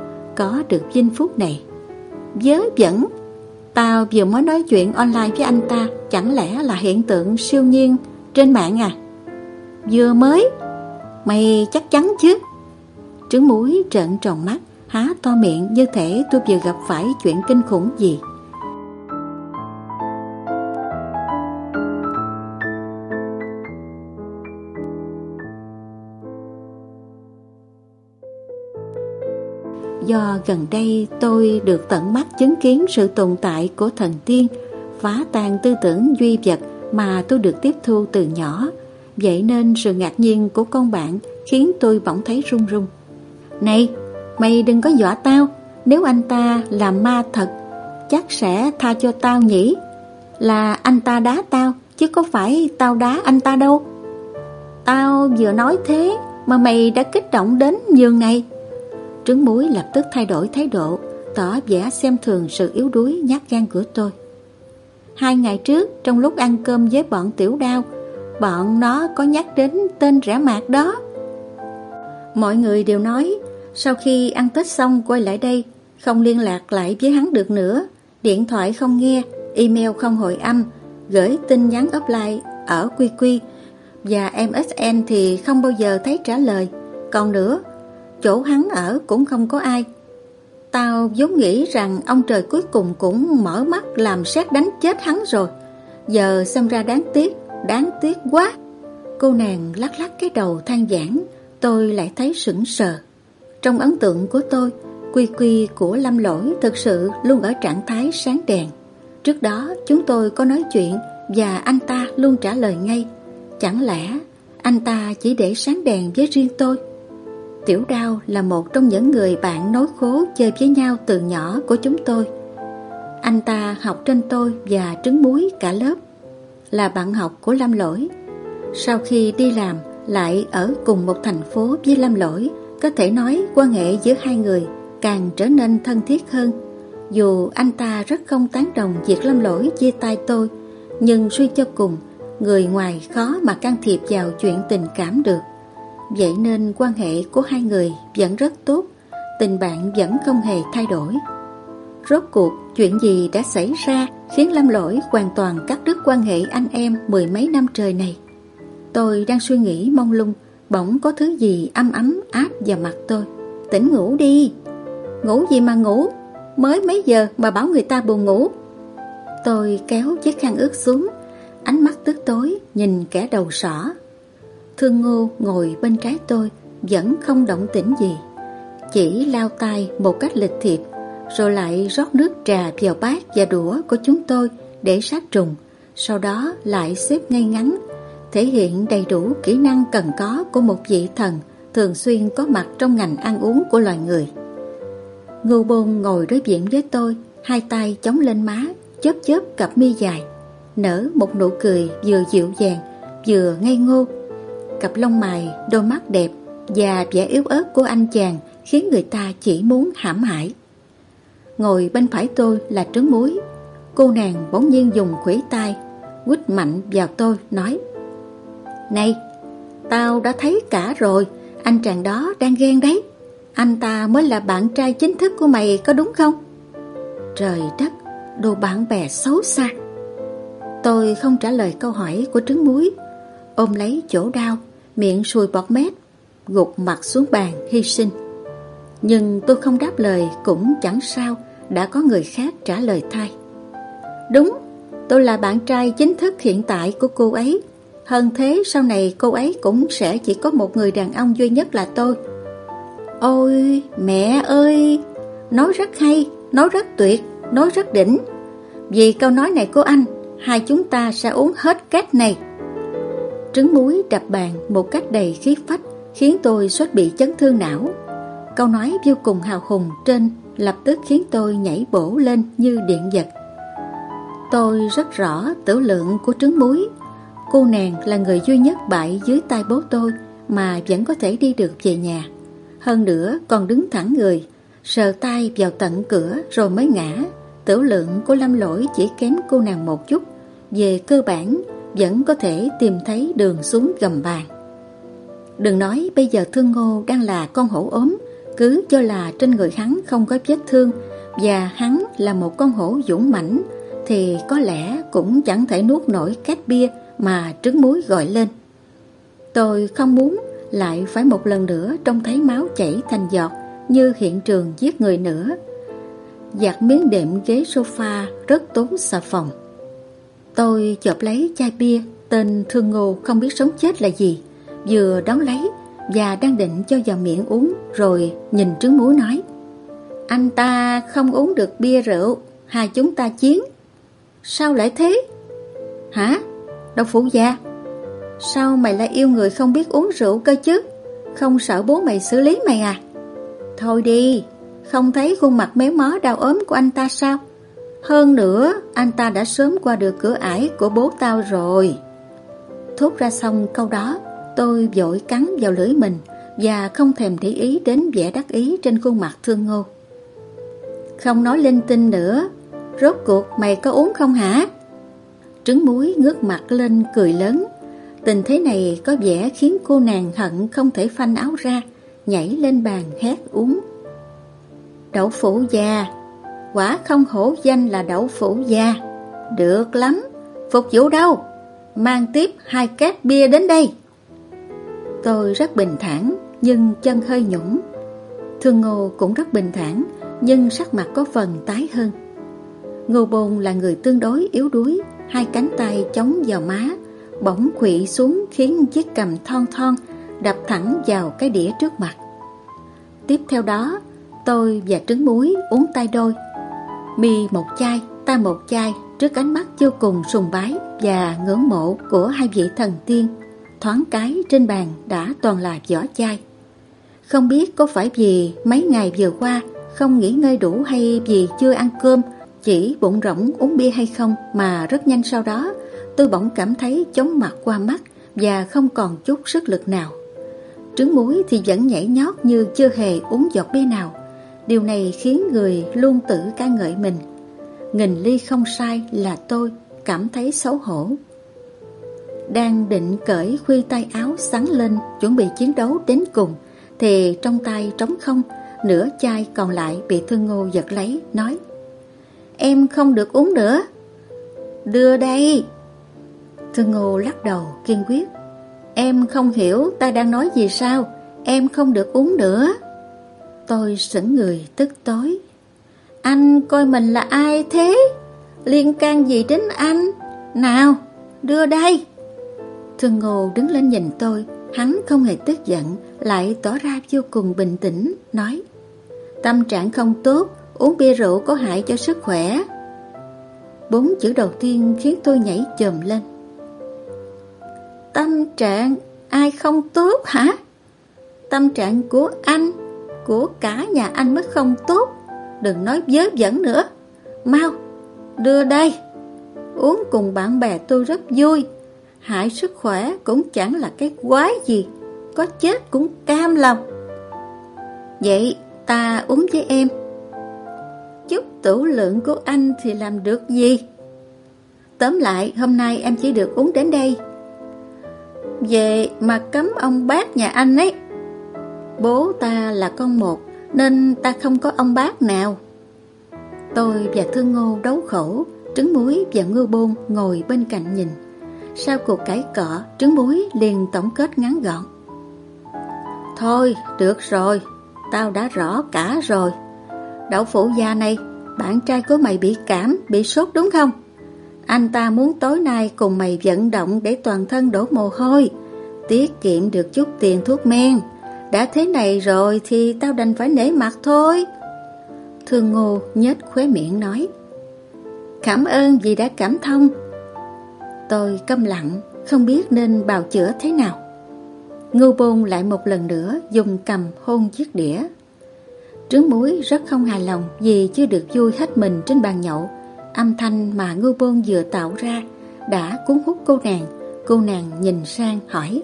Có được vinh phúc này. Vớ vẩn, tao vừa mới nói chuyện online với anh ta, chẳng lẽ là hiện tượng siêu nhiên trên mạng à? Vừa mới? Mày chắc chắn chứ? Trứng muối trợn tròn mắt, há to miệng như thể tôi vừa gặp phải chuyện kinh khủng gì. Do gần đây tôi được tận mắt chứng kiến sự tồn tại của thần tiên, phá tan tư tưởng duy vật mà tôi được tiếp thu từ nhỏ. Vậy nên sự ngạc nhiên của con bạn khiến tôi bỗng thấy run run. Này, mày đừng có dọa tao. Nếu anh ta là ma thật, chắc sẽ tha cho tao nhỉ. Là anh ta đá tao, chứ có phải tao đá anh ta đâu. Tao vừa nói thế mà mày đã kích động đến nhường này. Trứng muối lập tức thay đổi thái độ, tỏ vẻ xem thường sự yếu đuối nhát gan của tôi. 2 ngày trước, trong lúc ăn cơm với bọn Tiểu Đao, bọn nó có nhắc đến tên Rẻ Mạt đó. Mọi người đều nói sau khi ăn Tết xong quay lại đây, không liên lạc lại với hắn được nữa. Điện thoại không nghe, email không hồi âm, gửi tin nhắn offline ở QQ và MSN thì không bao giờ thấy trả lời. Còn nữa, chỗ hắn ở cũng không có ai. Tao vốn nghĩ rằng ông trời cuối cùng cũng mở mắt làm sét đánh chết hắn rồi. Giờ xem ra đáng tiếc quá. Cô nàng lắc lắc cái đầu than vãn. Tôi lại thấy sững sờ. Trong ấn tượng của tôi, QQ của Lâm Lỗi thực sự luôn ở trạng thái sáng đèn. Trước đó chúng tôi có nói chuyện và anh ta luôn trả lời ngay. Chẳng lẽ anh ta chỉ để sáng đèn với riêng tôi? Tiểu Đao là một trong những người bạn nối khố chơi với nhau từ nhỏ của chúng tôi. Anh ta học trên tôi và Trứng Muối cả lớp, là bạn học của Lâm Lỗi. Sau khi đi làm lại ở cùng một thành phố với Lâm Lỗi, có thể nói quan hệ giữa hai người càng trở nên thân thiết hơn. Dù anh ta rất không tán đồng việc Lâm Lỗi chia tay tôi, nhưng suy cho cùng, người ngoài khó mà can thiệp vào chuyện tình cảm được. Vậy nên quan hệ của hai người vẫn rất tốt, tình bạn vẫn không hề thay đổi. Rốt cuộc chuyện gì đã xảy ra khiến Lâm Lỗi hoàn toàn cắt đứt quan hệ anh em 10 mấy năm trời này? Tôi đang suy nghĩ mông lung, bỗng có thứ gì ấm ấm áp vào mặt tôi. Tỉnh ngủ đi. Ngủ gì mà ngủ, mới mấy giờ mà bảo người ta buồn ngủ. Tôi kéo chiếc khăn ướt xuống, ánh mắt tức tối nhìn kẻ đầu sỏ. Thương Ngô ngồi bên trái tôi vẫn không động tĩnh gì, chỉ lau tay một cách lịch thiệp, rồi lại rót nước trà vào bát và đũa của chúng tôi để sát trùng, sau đó lại xếp ngay ngắn, thể hiện đầy đủ kỹ năng cần có của một vị thần thường xuyên có mặt trong ngành ăn uống của loài người. Ngưu Bôn ngồi đối diện với tôi, hai tay chống lên má, chớp chớp cặp mi dài, nở một nụ cười vừa dịu dàng vừa ngây ngô. Cặp lông mày, đôi mắt đẹp và vẻ yếu ớt của anh chàng khiến người ta chỉ muốn hãm hại. Ngồi bên phải tôi là Trứng Muối. Cô nàng bỗng nhiên dùng khuỷu tay quýt mạnh vào tôi, nói: Này, tao đã thấy cả rồi, anh chàng đó đang ghen đấy. Anh ta mới là bạn trai chính thức của mày có đúng không? Trời đất, đồ bạn bè xấu xa. Tôi không trả lời câu hỏi của Trứng Muối, ôm lấy chỗ đau, miệng sùi bọt mép, gục mặt xuống bàn hy sinh. Nhưng tôi không đáp lời cũng chẳng sao, đã có người khác trả lời thay. Đúng, tôi là bạn trai chính thức hiện tại của cô ấy. Hơn thế, sau này cô ấy cũng sẽ chỉ có một người đàn ông duy nhất là tôi. Ôi mẹ ơi, nói rất hay, nói rất tuyệt, nói rất đỉnh. Vì câu nói này của anh, hai chúng ta sẽ uống hết két này. Trứng Muối đập bàn một cách đầy khí phách, khiến tôi suýt bị chấn thương não. Câu nói vô cùng hào hùng trên lập tức khiến tôi nhảy bổ lên như điện giật. Tôi rất rõ tử lượng của Trứng Muối. Cô nàng là người duy nhất bại dưới tay bố tôi mà vẫn có thể đi được về nhà. Hơn nữa còn đứng thẳng người, sờ tay vào tận cửa rồi mới ngã. Tử lượng của Lâm Lỗi chỉ kém cô nàng một chút, về cơ bản vẫn có thể tìm thấy đường xuống gầm bàn. Đừng nói bây giờ Thương Ngô đang là con hổ ốm, cứ cho là trên người hắn không có vết thương và hắn là một con hổ dũng mãnh, thì có lẽ cũng chẳng thể nuốt nổi két bia mà Trứng Muối gọi lên. Tôi không muốn lại phải một lần nữa trông thấy máu chảy thành giọt như hiện trường giết người nữa. Giặt miếng đệm ghế sofa rất tốn xà phòng. Tôi chộp lấy chai bia tên Thương Ngô không biết sống chết là gì, vừa đón lấy và đang định cho vào miệng uống, rồi nhìn Trứng Muối nói: Anh ta không uống được bia rượu, hai chúng ta chiến. Sao lại thế? Hả? Đậu phụ già, sao mày lại yêu người không biết uống rượu cơ chứ? Không sợ bố mày xử lý mày à? Thôi đi, không thấy khuôn mặt méo mó đau ốm của anh ta sao? Hơn nữa, anh ta đã sớm qua được cửa ải của bố tao rồi. Thốt ra xong câu đó, tôi vội cắn vào lưỡi mình và không thèm để ý đến vẻ đắc ý trên khuôn mặt Thương Ngô. Không nói linh tinh nữa, rốt cuộc mày có uống không hả? Trứng muối ngước mặt lên cười lớn. Tình thế này có vẻ khiến cô nàng hận không thể phanh áo ra, nhảy lên bàn hét uống. Đậu phụ già, quả không hổ danh là đậu phụ già. Được lắm, phục vụ đâu? Mang tiếp 2 két bia đến đây. Tôi rất bình thản nhưng chân hơi nhũng. Thương Ngô cũng rất bình thản nhưng sắc mặt có phần tái hơn. Ngô Bôn là người tương đối yếu đuối, 2 cánh tay chống vào má, bỗng khuỵu xuống khiến chiếc cằm thon thon đập thẳng vào cái đĩa trước mặt. Tiếp theo đó, tôi và trứng muối uống tay đôi. Mi một chai, ta một chai, trước ánh mắt vô cùng sùng bái và ngưỡng mộ của hai vị thần tiên. Thoáng cái trên bàn đã toàn là vỏ chai. Không biết có phải vì mấy ngày vừa qua không nghỉ ngơi đủ hay vì chưa ăn cơm, chỉ bụng rỗng uống bia hay không, mà rất nhanh sau đó tôi bỗng cảm thấy chóng mặt qua mắt và không còn chút sức lực nào. Trứng muối thì vẫn nhảy nhót như chưa hề uống giọt bia nào. Điều này khiến người luôn tự ca ngợi mình. Nghìn ly không sai là tôi cảm thấy xấu hổ. Đang định cởi khuy tay áo sắn lên chuẩn bị chiến đấu đến cùng thì trong tay trống không, nửa chai còn lại bị Thương Ngô giật lấy, nói: Em không được uống nữa. Đưa đây. Thương Ngô lắc đầu kiên quyết: Em không hiểu ta đang nói gì sao? Em không được uống nữa. Tôi sững người tức tối. Anh coi mình là ai thế? Liên can gì đến anh? Nào, đưa đây. Thương Ngô đứng lên nhìn tôi. Hắn không hề tức giận, lại tỏ ra vô cùng bình tĩnh, nói: Tâm trạng không tốt, uống bia rượu có hại cho sức khỏe. 4 chữ đầu tiên khiến tôi nhảy chồm lên. Tâm trạng ai không tốt hả? Tâm trạng của anh, của cả nhà anh mới không tốt. Đừng nói vớ vẩn nữa. Mau, đưa đây. Uống cùng bạn bè tôi rất vui. Hại sức khỏe cũng chẳng là cái quái gì. Có chết cũng cam lòng. Vậy ta uống với em. Chút tửu lượng của anh thì làm được gì? Tóm lại hôm nay em chỉ được uống đến đây. Về mà cấm ông bác nhà anh ấy. Bố ta là con một nên ta không có ông bác nào. Tôi và Thương Ngô đấu khẩu. Trứng muối và Ngô Bôn ngồi bên cạnh nhìn. Sau cuộc cãi cọ, trứng muối liền tổng kết ngắn gọn: Thôi được rồi, tao đã rõ cả rồi. Đậu phụ già này, bạn trai của mày bị cảm, bị sốt đúng không? Anh ta muốn tối nay cùng mày vận động để toàn thân đổ mồ hôi, tiết kiệm được chút tiền thuốc men. Đã thế này rồi thì tao đành phải nể mặt thôi. Thương Ngô nhếch khóe miệng nói: Cảm ơn vì đã cảm thông. Tôi câm lặng, không biết nên bào chữa thế nào. Ngô Bôn lại một lần nữa dùng cằm hôn chiếc đĩa. Trứng muối rất không hài lòng vì chưa được vui hết mình trên bàn nhậu. Âm thanh mà Ngô Bôn vừa tạo ra đã cuốn hút cô nàng. Cô nàng nhìn sang hỏi: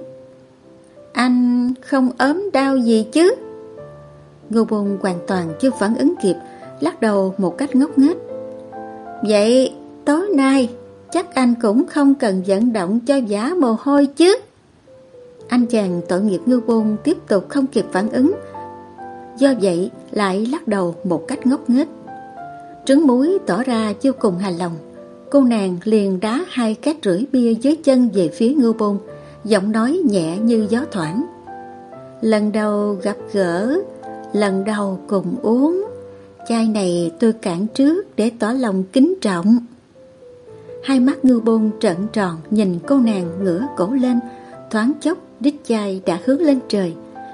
Anh không ốm đau gì chứ? Ngô Bôn hoàn toàn chưa phản ứng kịp, lắc đầu một cách ngốc nghếch. Vậy tối nay chắc anh cũng không cần vận động cho vã mồ hôi chứ? Anh chàng tội nghiệp Ngô Bôn tiếp tục không kịp phản ứng, do vậy lại lắc đầu một cách ngốc nghếch. Trứng muối tỏ ra vô cùng hài lòng. Cô nàng liền đá 2 két rưỡi bia dưới chân về phía Ngô Bôn, giọng nói nhẹ như gió thoảng: Lần đầu gặp gỡ, lần đầu cùng uống, chai này tôi cạn trước để tỏ lòng kính trọng. Hai mắt Ngô Bôn trợn tròn nhìn cô nàng ngửa cổ lên, thoáng chốc đít chai đã hướng lên trời.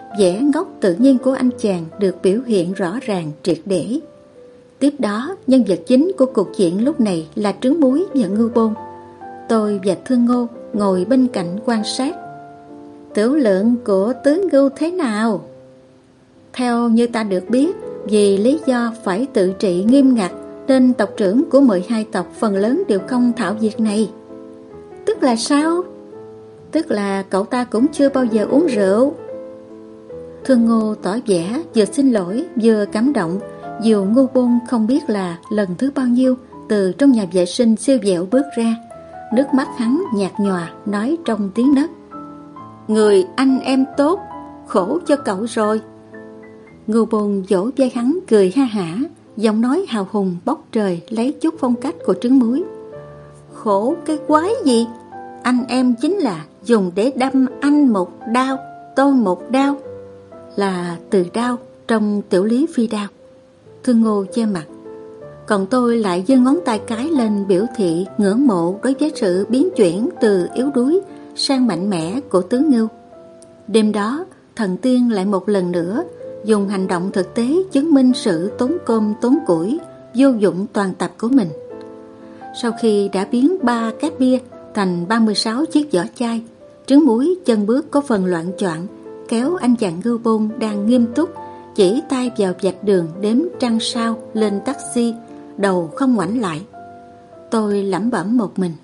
vẻ ngốc tự nhiên của anh chàng được biểu hiện rõ ràng triệt để. Tiếp đó, nhân vật chính của cuộc chuyện lúc này là Trứng Muối và Ngưu Bôn. Tôi và Thương Ngô ngồi bên cạnh quan sát. Tiểu lượng của tướng Ngưu thế nào? Theo như ta được biết, vì lý do phải tự trị nghiêm ngặt nên tộc trưởng của 12 tộc phần lớn đều không thạo việc này. Tức là sao? Tức là cậu ta cũng chưa bao giờ uống rượu. Thương Ngô tỏ vẻ vừa xin lỗi vừa cảm động, dù Ngưu Bôn không biết là lần thứ bao nhiêu từ trong nhà vệ sinh siêu vẹo bước ra. Nước mắt hắn nhạt nhòa nói trong tiếng nấc: Người anh em tốt, khổ cho cậu rồi. Ngưu Bôn vỗ vai hắn cười ha hả, giọng nói hào hùng bốc trời lấy chút phong cách của Trứng Muối. Khổ cái quái gì? Anh em chính là dùng để đâm anh một đao, tôi một đao. Là từ đao trong tiểu lý phi đao. Thương Ngô che mặt, còn tôi lại giơ ngón tay cái lên biểu thị ngưỡng mộ đối với sự biến chuyển từ yếu đuối sang mạnh mẽ của tướng Ngưu. Đêm đó, thần tiên lại một lần nữa dùng hành động thực tế chứng minh sự tốn cơm tốn củi, vô dụng toàn tập của mình. Sau khi đã biến 3 két bia thành 36 chiếc vỏ chai, Trứng Muối chân bước có phần loạn choạng, kéo anh chàng Ngưu Bôn đang nghiêm túc chỉ tay vào vạch đường đếm trăng sao lên taxi, đầu không ngoảnh lại. Tôi lẩm bẩm một mình: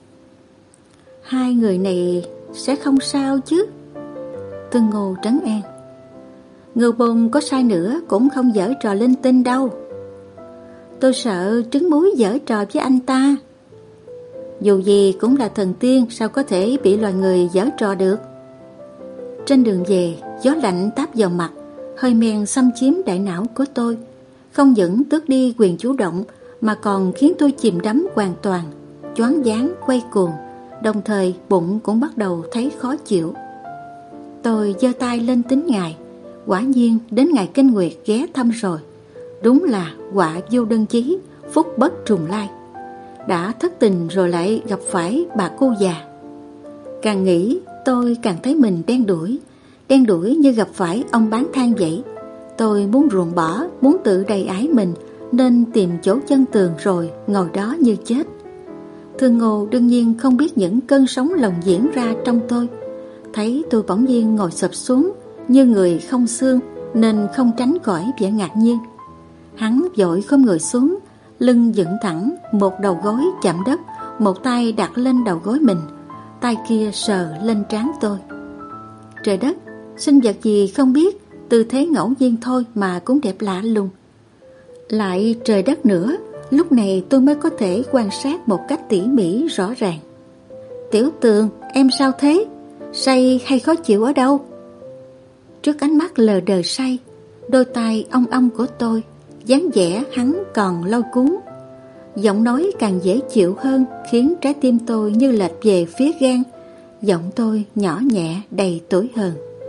hai người này sẽ không sao chứ? Tương Ngô trấn an: Ngưu Bôn có sai nữa cũng không giở trò linh tinh đâu. Tôi sợ Trứng Muối giở trò với anh ta. Dù gì cũng là thần tiên, sao có thể bị loài người giở trò được. Trên đường về, gió lạnh táp vào mặt, hơi men xâm chiếm đại não của tôi, không những tước đi quyền chủ động mà còn khiến tôi chìm đắm hoàn toàn, choáng váng quay cuồng, đồng thời bụng cũng bắt đầu thấy khó chịu. Tôi giơ tay lên tính ngày, quả nhiên đến ngày kinh nguyệt ghé thăm rồi. Đúng là họa vô đơn chí, phúc bất trùng lai. Đã thất tình rồi lại gặp phải bà cô già. Càng nghĩ tôi càng thấy mình đen đủi như gặp phải ông bán than vậy. Tôi muốn ruồng bỏ, muốn tự đầy ái mình, nên tìm chỗ chân tường rồi ngồi đó như chết. Thương Ngô đương nhiên không biết những cơn sóng lòng diễn ra trong tôi. Thấy tôi bỗng nhiên ngồi sụp xuống như người không xương, nên không tránh khỏi vẻ ngạc nhiên. Hắn vội khom người xuống, lưng dựng thẳng, một đầu gối chạm đất, một tay đặt lên đầu gối mình, tay kia sờ lên trán tôi. Trời đất, sinh vật gì không biết, tư thế ngẫu nhiên thôi mà cũng đẹp lạ lùng. Lại trời đất nữa, lúc này tôi mới có thể quan sát một cách tỉ mỉ rõ ràng. Tiểu Tường, em sao thế? Say hay khó chịu ở đâu? Trước ánh mắt lờ đờ say, đôi tay ong ong của tôi, dáng vẻ hắn còn lôi cuốn. Giọng nói càng dễ chịu hơn, khiến trái tim tôi như lệch về phía gan. Giọng tôi nhỏ nhẹ đầy tủi hờn.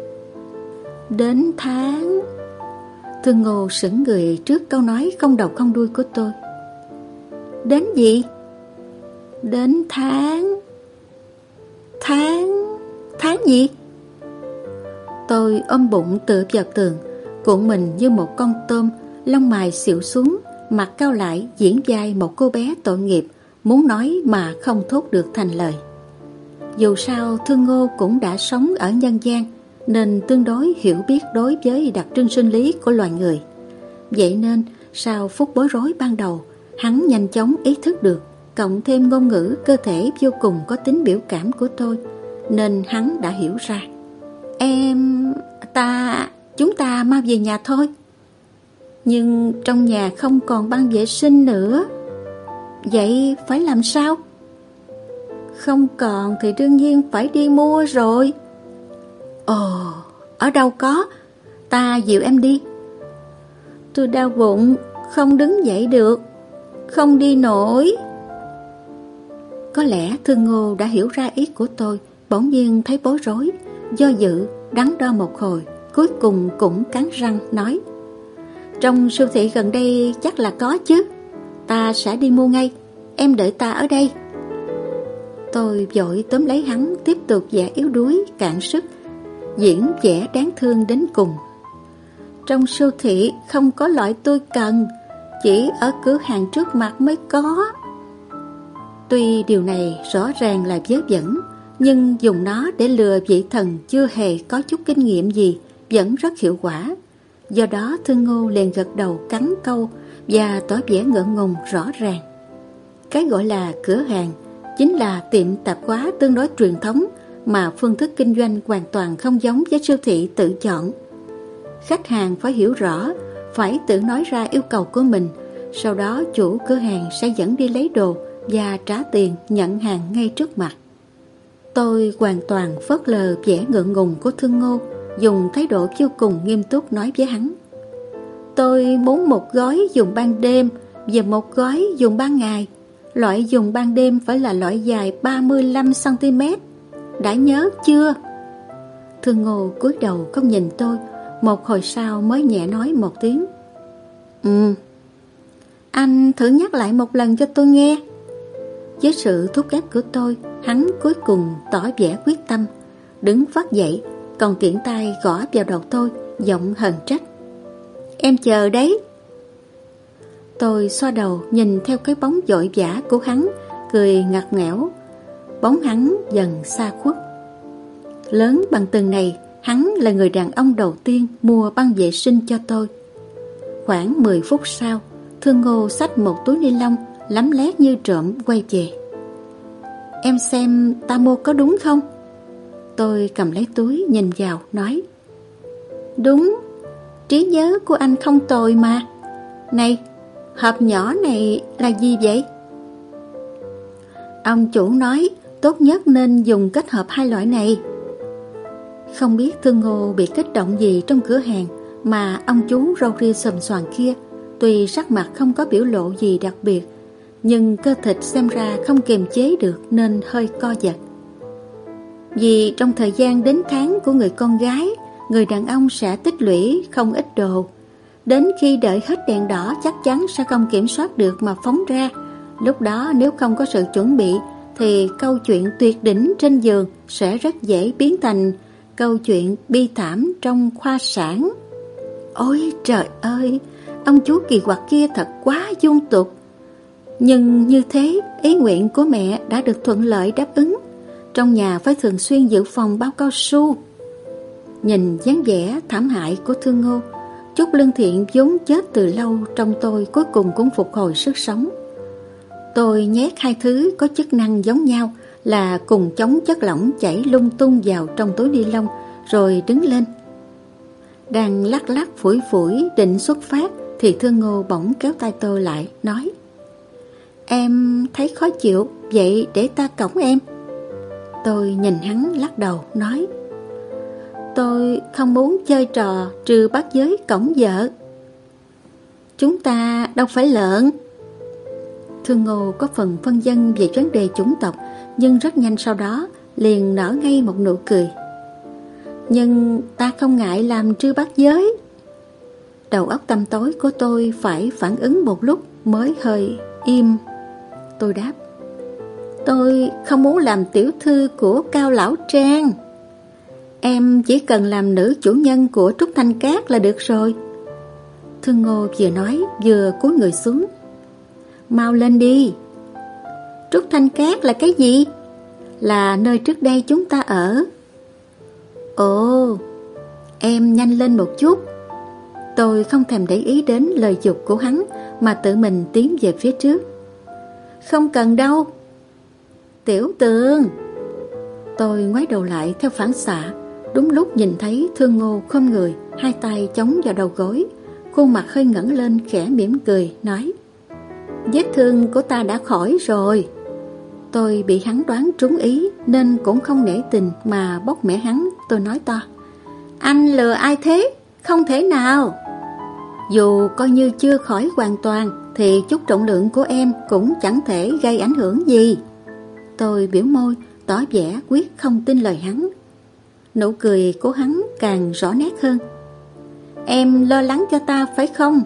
Đến tháng. Thương Ngô sững người trước câu nói không đầu không đuôi của tôi. Đến gì? Đến tháng. Tháng gì? Tôi ôm bụng tựa vào tường, cuộn mình như một con tôm, lông mày xịu xuống, mặt cau lại diễn vai một cô bé tội nghiệp, muốn nói mà không thốt được thành lời. Dù sao Thương Ngô cũng đã sống ở nhân gian, nên tương đối hiểu biết đối với đặc trưng sinh lý của loài người. Vậy nên sau phút bối rối ban đầu, hắn nhanh chóng ý thức được, cộng thêm ngôn ngữ cơ thể vô cùng có tính biểu cảm của tôi, nên hắn đã hiểu ra. Chúng ta mau về nhà thôi. Nhưng trong nhà không còn băng vệ sinh nữa. Vậy phải làm sao? Không còn thì đương nhiên phải đi mua rồi. Ồ, ở đâu có? Ta dìu em đi. Tôi đau bụng, không đứng dậy được, không đi nổi. Có lẽ Thương Ngô đã hiểu ra ý của tôi, bỗng nhiên thấy bối rối, do dự, đắn đo một hồi, cuối cùng cũng cắn răng nói: Trong siêu thị gần đây chắc là có chứ. Ta sẽ đi mua ngay, em đợi ta ở đây. Tôi vội tóm lấy hắn, tiếp tục vẻ yếu đuối, cạn sức. diễn vẻ đáng thương đến cùng. Trong siêu thị không có loại tôi cần, chỉ ở cửa hàng trước mặt mới có. Tuy điều này rõ ràng là vớ vẩn, nhưng dùng nó để lừa vị thần chưa hề có chút kinh nghiệm gì vẫn rất hiệu quả. Do đó Thương Ngô liền gật đầu cắn câu và tỏ vẻ ngượng ngùng rõ ràng. Cái gọi là cửa hàng chính là tiệm tạp hóa tương đối truyền thống mà phương thức kinh doanh hoàn toàn không giống với siêu thị tự chọn. Khách hàng phải hiểu rõ, phải tự nói ra yêu cầu của mình, sau đó chủ cửa hàng sẽ dẫn đi lấy đồ và trả tiền nhận hàng ngay trước mặt. Tôi hoàn toàn phớt lờ vẻ ngượng ngùng của Thương Ngô, dùng thái độ vô cùng nghiêm túc nói với hắn: tôi muốn một gói dùng ban đêm và một gói dùng ban ngày. Loại dùng ban đêm phải là loại dài 35cm. Đã nhớ chưa? Thương Ngô cúi đầu không nhìn tôi, một hồi sau mới nhẹ nói một tiếng: Anh thử nhắc lại một lần cho tôi nghe. Với sự thúc ép của tôi, hắn cuối cùng tỏ vẻ quyết tâm, đứng phát dậy, còn tiện tay gõ vào đầu tôi, giọng hờn trách: em chờ đấy. Tôi xoa đầu nhìn theo cái bóng vội vã của hắn, cười ngặt nghẽo. Bóng hắn dần xa khuất. Lớn bằng từng này, hắn là người đàn ông đầu tiên mua băng vệ sinh cho tôi. Khoảng 10 phút sau, Thương Ngô xách một túi ni lông lấm lét như trộm quay về. Em xem ta mua có đúng không? Tôi cầm lấy túi nhìn vào nói: đúng, trí nhớ của anh không tồi mà. Này, hộp nhỏ này là gì vậy? Ông chủ nói tốt nhất nên dùng kết hợp hai loại này. Không biết Thương Ngô bị kích động gì trong cửa hàng mà ông chú râu ria xồm xoàm kia, tuy sắc mặt không có biểu lộ gì đặc biệt, nhưng cơ thịt xem ra không kiềm chế được nên hơi co giật. Vì trong thời gian đến tháng của người con gái, người đàn ông sẽ tích lũy không ít đồ. Đến khi đợi hết đèn đỏ chắc chắn sẽ không kiểm soát được mà phóng ra. Lúc đó nếu không có sự chuẩn bị thì câu chuyện tuyệt đỉnh trên giường sẽ rất dễ biến thành câu chuyện bi thảm trong khoa sản. Ôi trời ơi, ông chú kỳ quặc kia thật quá dung tục. Nhưng như thế, ý nguyện của mẹ đã được thuận lợi đáp ứng. Trong nhà phải thường xuyên dự phòng bao cao su. Nhìn dáng vẻ thảm hại của Thương Ngô, chút lương thiện vốn chết từ lâu trong tôi cuối cùng cũng phục hồi sức sống. Tôi nhét hai thứ có chức năng giống nhau là cùng chống chất lỏng chảy lung tung vào trong túi ni lông, rồi đứng lên. Đang lắc lắc phủi phủi định xuất phát thì Thương Ngô bỗng kéo tay tôi lại nói: em thấy khó chịu, vậy để ta cõng em. Tôi nhìn hắn lắc đầu nói: tôi không muốn chơi trò trừ bắt giới cõng vợ. Chúng ta đâu phải lợn. Thương Ngô có phần phân vân về vấn đề chủng tộc, nhưng rất nhanh sau đó liền nở ngay một nụ cười. Nhưng ta không ngại làm trư bát giới. Đầu óc tăm tối của tôi phải phản ứng một lúc mới hơi im. Tôi đáp: tôi không muốn làm tiểu thư của Cao Lão Trang. Em chỉ cần làm nữ chủ nhân của Trúc Thanh Cát là được rồi. Thương Ngô vừa nói vừa cúi người xuống. Mau lên đi. Trúc Thanh Cát là cái gì? Là nơi trước đây chúng ta ở. Ồ, em nhanh lên một chút. Tôi không thèm để ý đến lời dục của hắn mà tự mình tiến về phía trước. Không cần đâu. Tiểu Tường. Tôi ngoái đầu lại theo phản xạ, đúng lúc nhìn thấy Thương Ngô khom người, hai tay chống vào đầu gối, khuôn mặt hơi ngẩng lên khẽ mỉm cười nói: vết thương của ta đã khỏi rồi. Tôi bị hắn đoán trúng ý nên cũng không nể tình mà bóc mẻ hắn. Tôi nói to: anh lừa ai thế? Không thể nào. Dù coi như chưa khỏi hoàn toàn thì chút trọng lượng của em cũng chẳng thể gây ảnh hưởng gì. Tôi biểu môi tỏ vẻ quyết không tin lời hắn. Nụ cười của hắn càng rõ nét hơn. Em lo lắng cho ta phải không?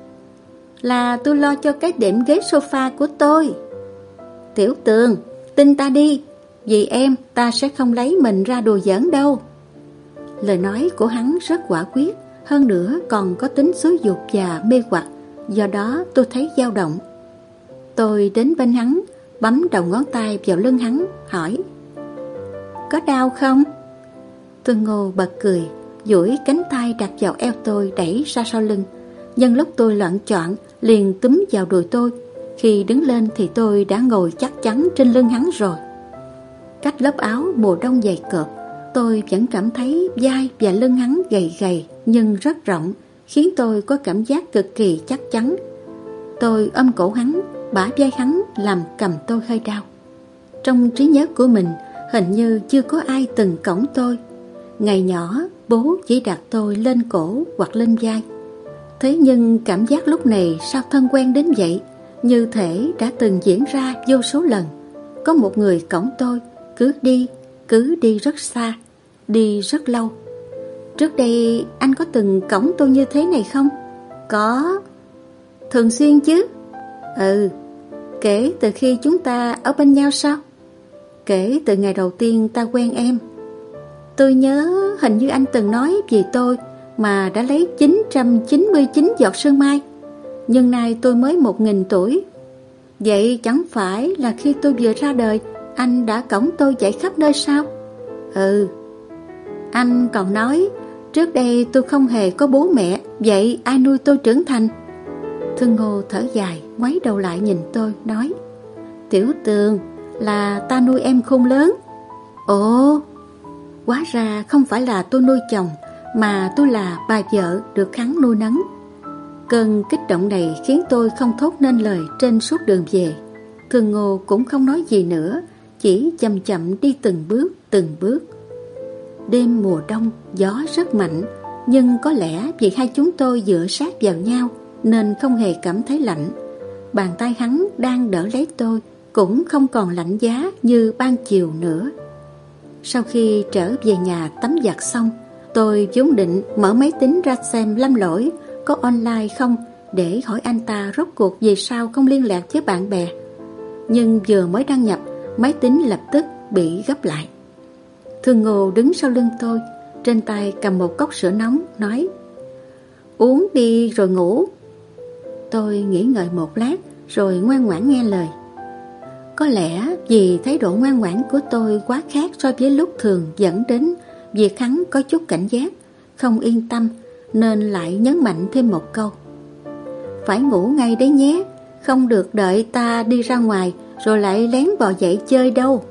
Là tôi lo cho cái đệm ghế sofa của tôi. Tiểu Tường, tin ta đi, vì em ta sẽ không lấy mình ra đùa giỡn đâu. Lời nói của hắn rất quả quyết, hơn nữa còn có tính xúi giục và mê hoặc, do đó tôi thấy dao động. Tôi đến bên hắn, bấm đầu ngón tay vào lưng hắn, hỏi: có đau không? Tương Ngô bật cười, duỗi cánh tay đặt vào eo tôi đẩy ra sau lưng. Nhân lúc tôi loạng choạng liền túm vào đùi tôi. Khi đứng lên thì tôi đã ngồi chắc chắn trên lưng hắn rồi. Cách lớp áo mùa đông dày cộp, tôi vẫn cảm thấy vai và lưng hắn gầy gầy nhưng rất rộng, khiến tôi có cảm giác cực kỳ chắc chắn. Tôi ôm cổ hắn, bả vai hắn làm cầm tôi hơi đau. Trong trí nhớ của mình, hình như chưa có ai từng cõng tôi. Ngày nhỏ, bố chỉ đặt tôi lên cổ hoặc lên vai. Thế nhưng cảm giác lúc này sao thân quen đến vậy, như thể đã từng diễn ra vô số lần. Có một người cõng tôi, cứ đi rất xa, đi rất lâu. Trước đây anh có từng cõng tôi như thế này không? Có. Thường xuyên chứ? Ừ. Kể từ khi chúng ta ở bên nhau sao? Kể từ ngày đầu tiên ta quen em. Tôi nhớ hình như anh từng nói vì tôi mà đã lấy 999 giọt sương mai. Nhưng nay tôi mới 1000 tuổi. Vậy chẳng phải là khi tôi vừa ra đời, anh đã cõng tôi chạy khắp nơi sao? Ừ. Anh còn nói trước đây tôi không hề có bố mẹ, vậy ai nuôi tôi trưởng thành? Thương Ngô thở dài, ngoái đầu lại nhìn tôi, nói: Tiểu Tường, là ta nuôi em khôn lớn. Ồ, hóa ra không phải là tôi nuôi chồng, mà tôi là bà vợ được hắn nuôi nấng. Cơn kích động này khiến tôi không thốt nên lời trên suốt đường về. Thương Ngô cũng không nói gì nữa, chỉ chậm chậm đi từng bước. Đêm mùa đông, gió rất mạnh, nhưng có lẽ vì hai chúng tôi dựa sát vào nhau nên không hề cảm thấy lạnh. Bàn tay hắn đang đỡ lấy tôi cũng không còn lạnh giá như ban chiều nữa. Sau khi trở về nhà tắm giặt xong, tôi vốn định mở máy tính ra xem Lâm Lỗi có online không để hỏi anh ta rốt cuộc vì sao không liên lạc với bạn bè. Nhưng vừa mới đăng nhập, máy tính lập tức bị gấp lại. Thương Ngô đứng sau lưng tôi, trên tay cầm một cốc sữa nóng, nói: Uống đi rồi ngủ. Tôi nghĩ ngợi một lát rồi ngoan ngoãn nghe lời. Có lẽ vì thái độ ngoan ngoãn của tôi quá khác so với lúc thường dẫn đến việc hắn có chút cảnh giác, không yên tâm, nên lại nhấn mạnh thêm một câu: Phải ngủ ngay đấy nhé, không được đợi ta đi ra ngoài rồi lại lén bò dậy chơi đâu.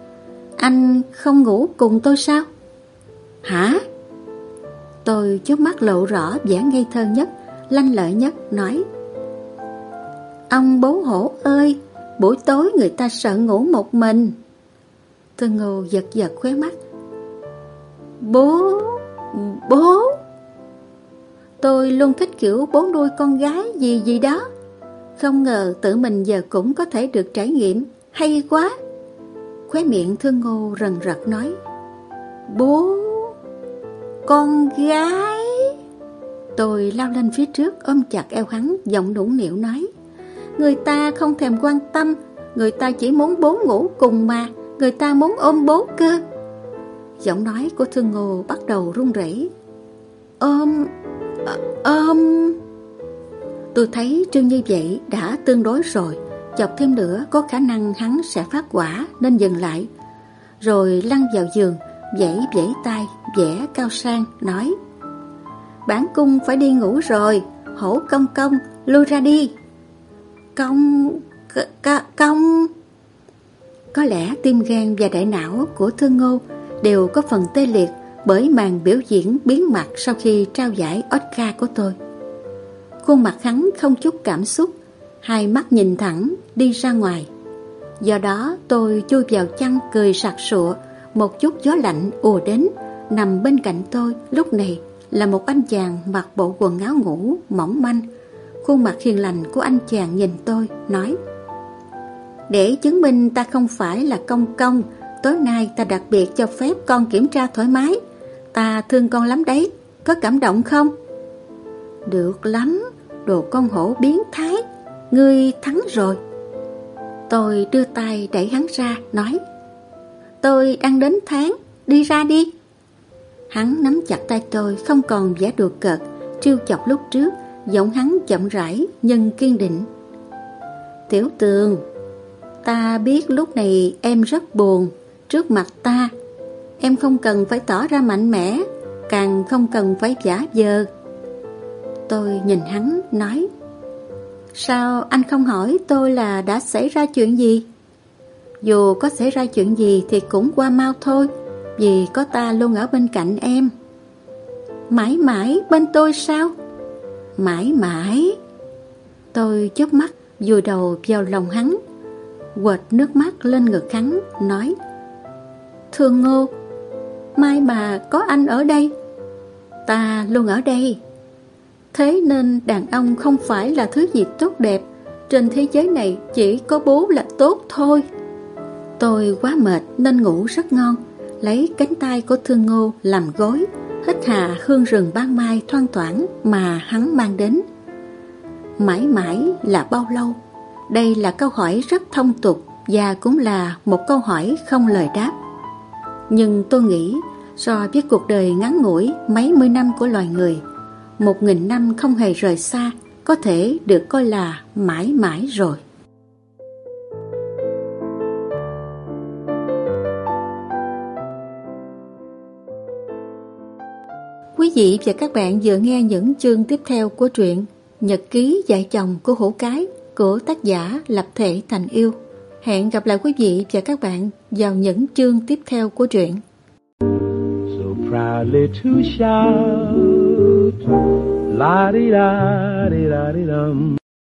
Anh không ngủ cùng tôi sao? Hả? Tôi chớp mắt lộ rõ vẻ ngây thơ nhất, lanh lợi nhất, nói: Ông bố hổ ơi, buổi tối người ta sợ ngủ một mình. Thương Ngô giật giật khóe mắt. Bố. Tôi luôn thích kiểu bố nuôi con gái gì đó. Không ngờ tự mình giờ cũng có thể được trải nghiệm, hay quá. Khóe miệng Thương Ngô rần rật nói: Bố. Con gái. Tôi lao lên phía trước ôm chặt eo hắn, giọng nũng nịu nói: Người ta không thèm quan tâm, người ta chỉ muốn bố ngủ cùng mà, người ta muốn ôm bố cơ. Giọng nói của Thương Ngô bắt đầu run rẩy. Ôm. Tôi thấy trương như vậy đã tương đối rồi, chọc thêm nữa có khả năng hắn sẽ phát hỏa nên dừng lại. Rồi lăn vào giường, vẫy tay, vẻ cao sang, nói: Bản cung phải đi ngủ rồi, Hổ công công, lui ra đi. Công. Có lẽ tim gan và đại não của Thương Ngô đều có phần tê liệt bởi màn biểu diễn biến mặt sau khi trao giải Oscar của tôi. Khuôn mặt hắn không chút cảm xúc, hai mắt nhìn thẳng đi ra ngoài. Do đó tôi chui vào chăn cười sặc sụa. Một chút gió lạnh ùa đến. Nằm bên cạnh tôi lúc này là một anh chàng mặc bộ quần áo ngủ mỏng manh. Khuôn mặt hiền lành của anh chàng nhìn tôi, nói: Để chứng minh ta không phải là công công, tối nay ta đặc biệt cho phép con kiểm tra thoải mái. Ta thương con lắm đấy, có cảm động không? Được lắm, đồ con hổ biến thái, ngươi thắng rồi. Tôi đưa tay đẩy hắn ra, nói: Tôi đang đến tháng, đi ra đi. Hắn nắm chặt tay tôi, không còn vẻ đùa cợt, trêu chọc lúc trước, giọng hắn chậm rãi nhưng kiên định. Tiểu Tường, ta biết lúc này em rất buồn. Trước mặt ta, em không cần phải tỏ ra mạnh mẽ, càng không cần phải giả vờ. Tôi nhìn hắn nói, sao anh không hỏi tôi là đã xảy ra chuyện gì? Dù có xảy ra chuyện gì thì cũng qua mau thôi, vì có ta luôn ở bên cạnh em. Mãi mãi bên tôi sao? Mãi mãi. Tôi chớp mắt, vùi đầu vào lòng hắn, quệt nước mắt lên ngực hắn, nói, Thương Ngô, may mà có anh ở đây. Ta luôn ở đây. Thế nên đàn ông không phải là thứ gì tốt đẹp. Trên thế giới này chỉ có bố là tốt thôi. Tôi quá mệt nên ngủ rất ngon, lấy cánh tay của Thương Ngô làm gối, hít hà hương rừng ban mai thoang thoảng mà hắn mang đến. Mãi mãi là bao lâu? Đây là câu hỏi rất thông tục và cũng là một câu hỏi không lời đáp. Nhưng tôi nghĩ so với cuộc đời ngắn ngủi mấy mươi năm của loài người, 1000 năm không hề rời xa có thể được coi là mãi mãi rồi. Quý vị và các bạn vừa nghe những chương tiếp theo của truyện Nhật ký vợ chồng của Hổ Cái của tác giả Lập Thể Thành Yêu. Hẹn gặp lại quý vị và các bạn vào những chương tiếp theo của truyện. So proudly to shout, la di da di da di dum.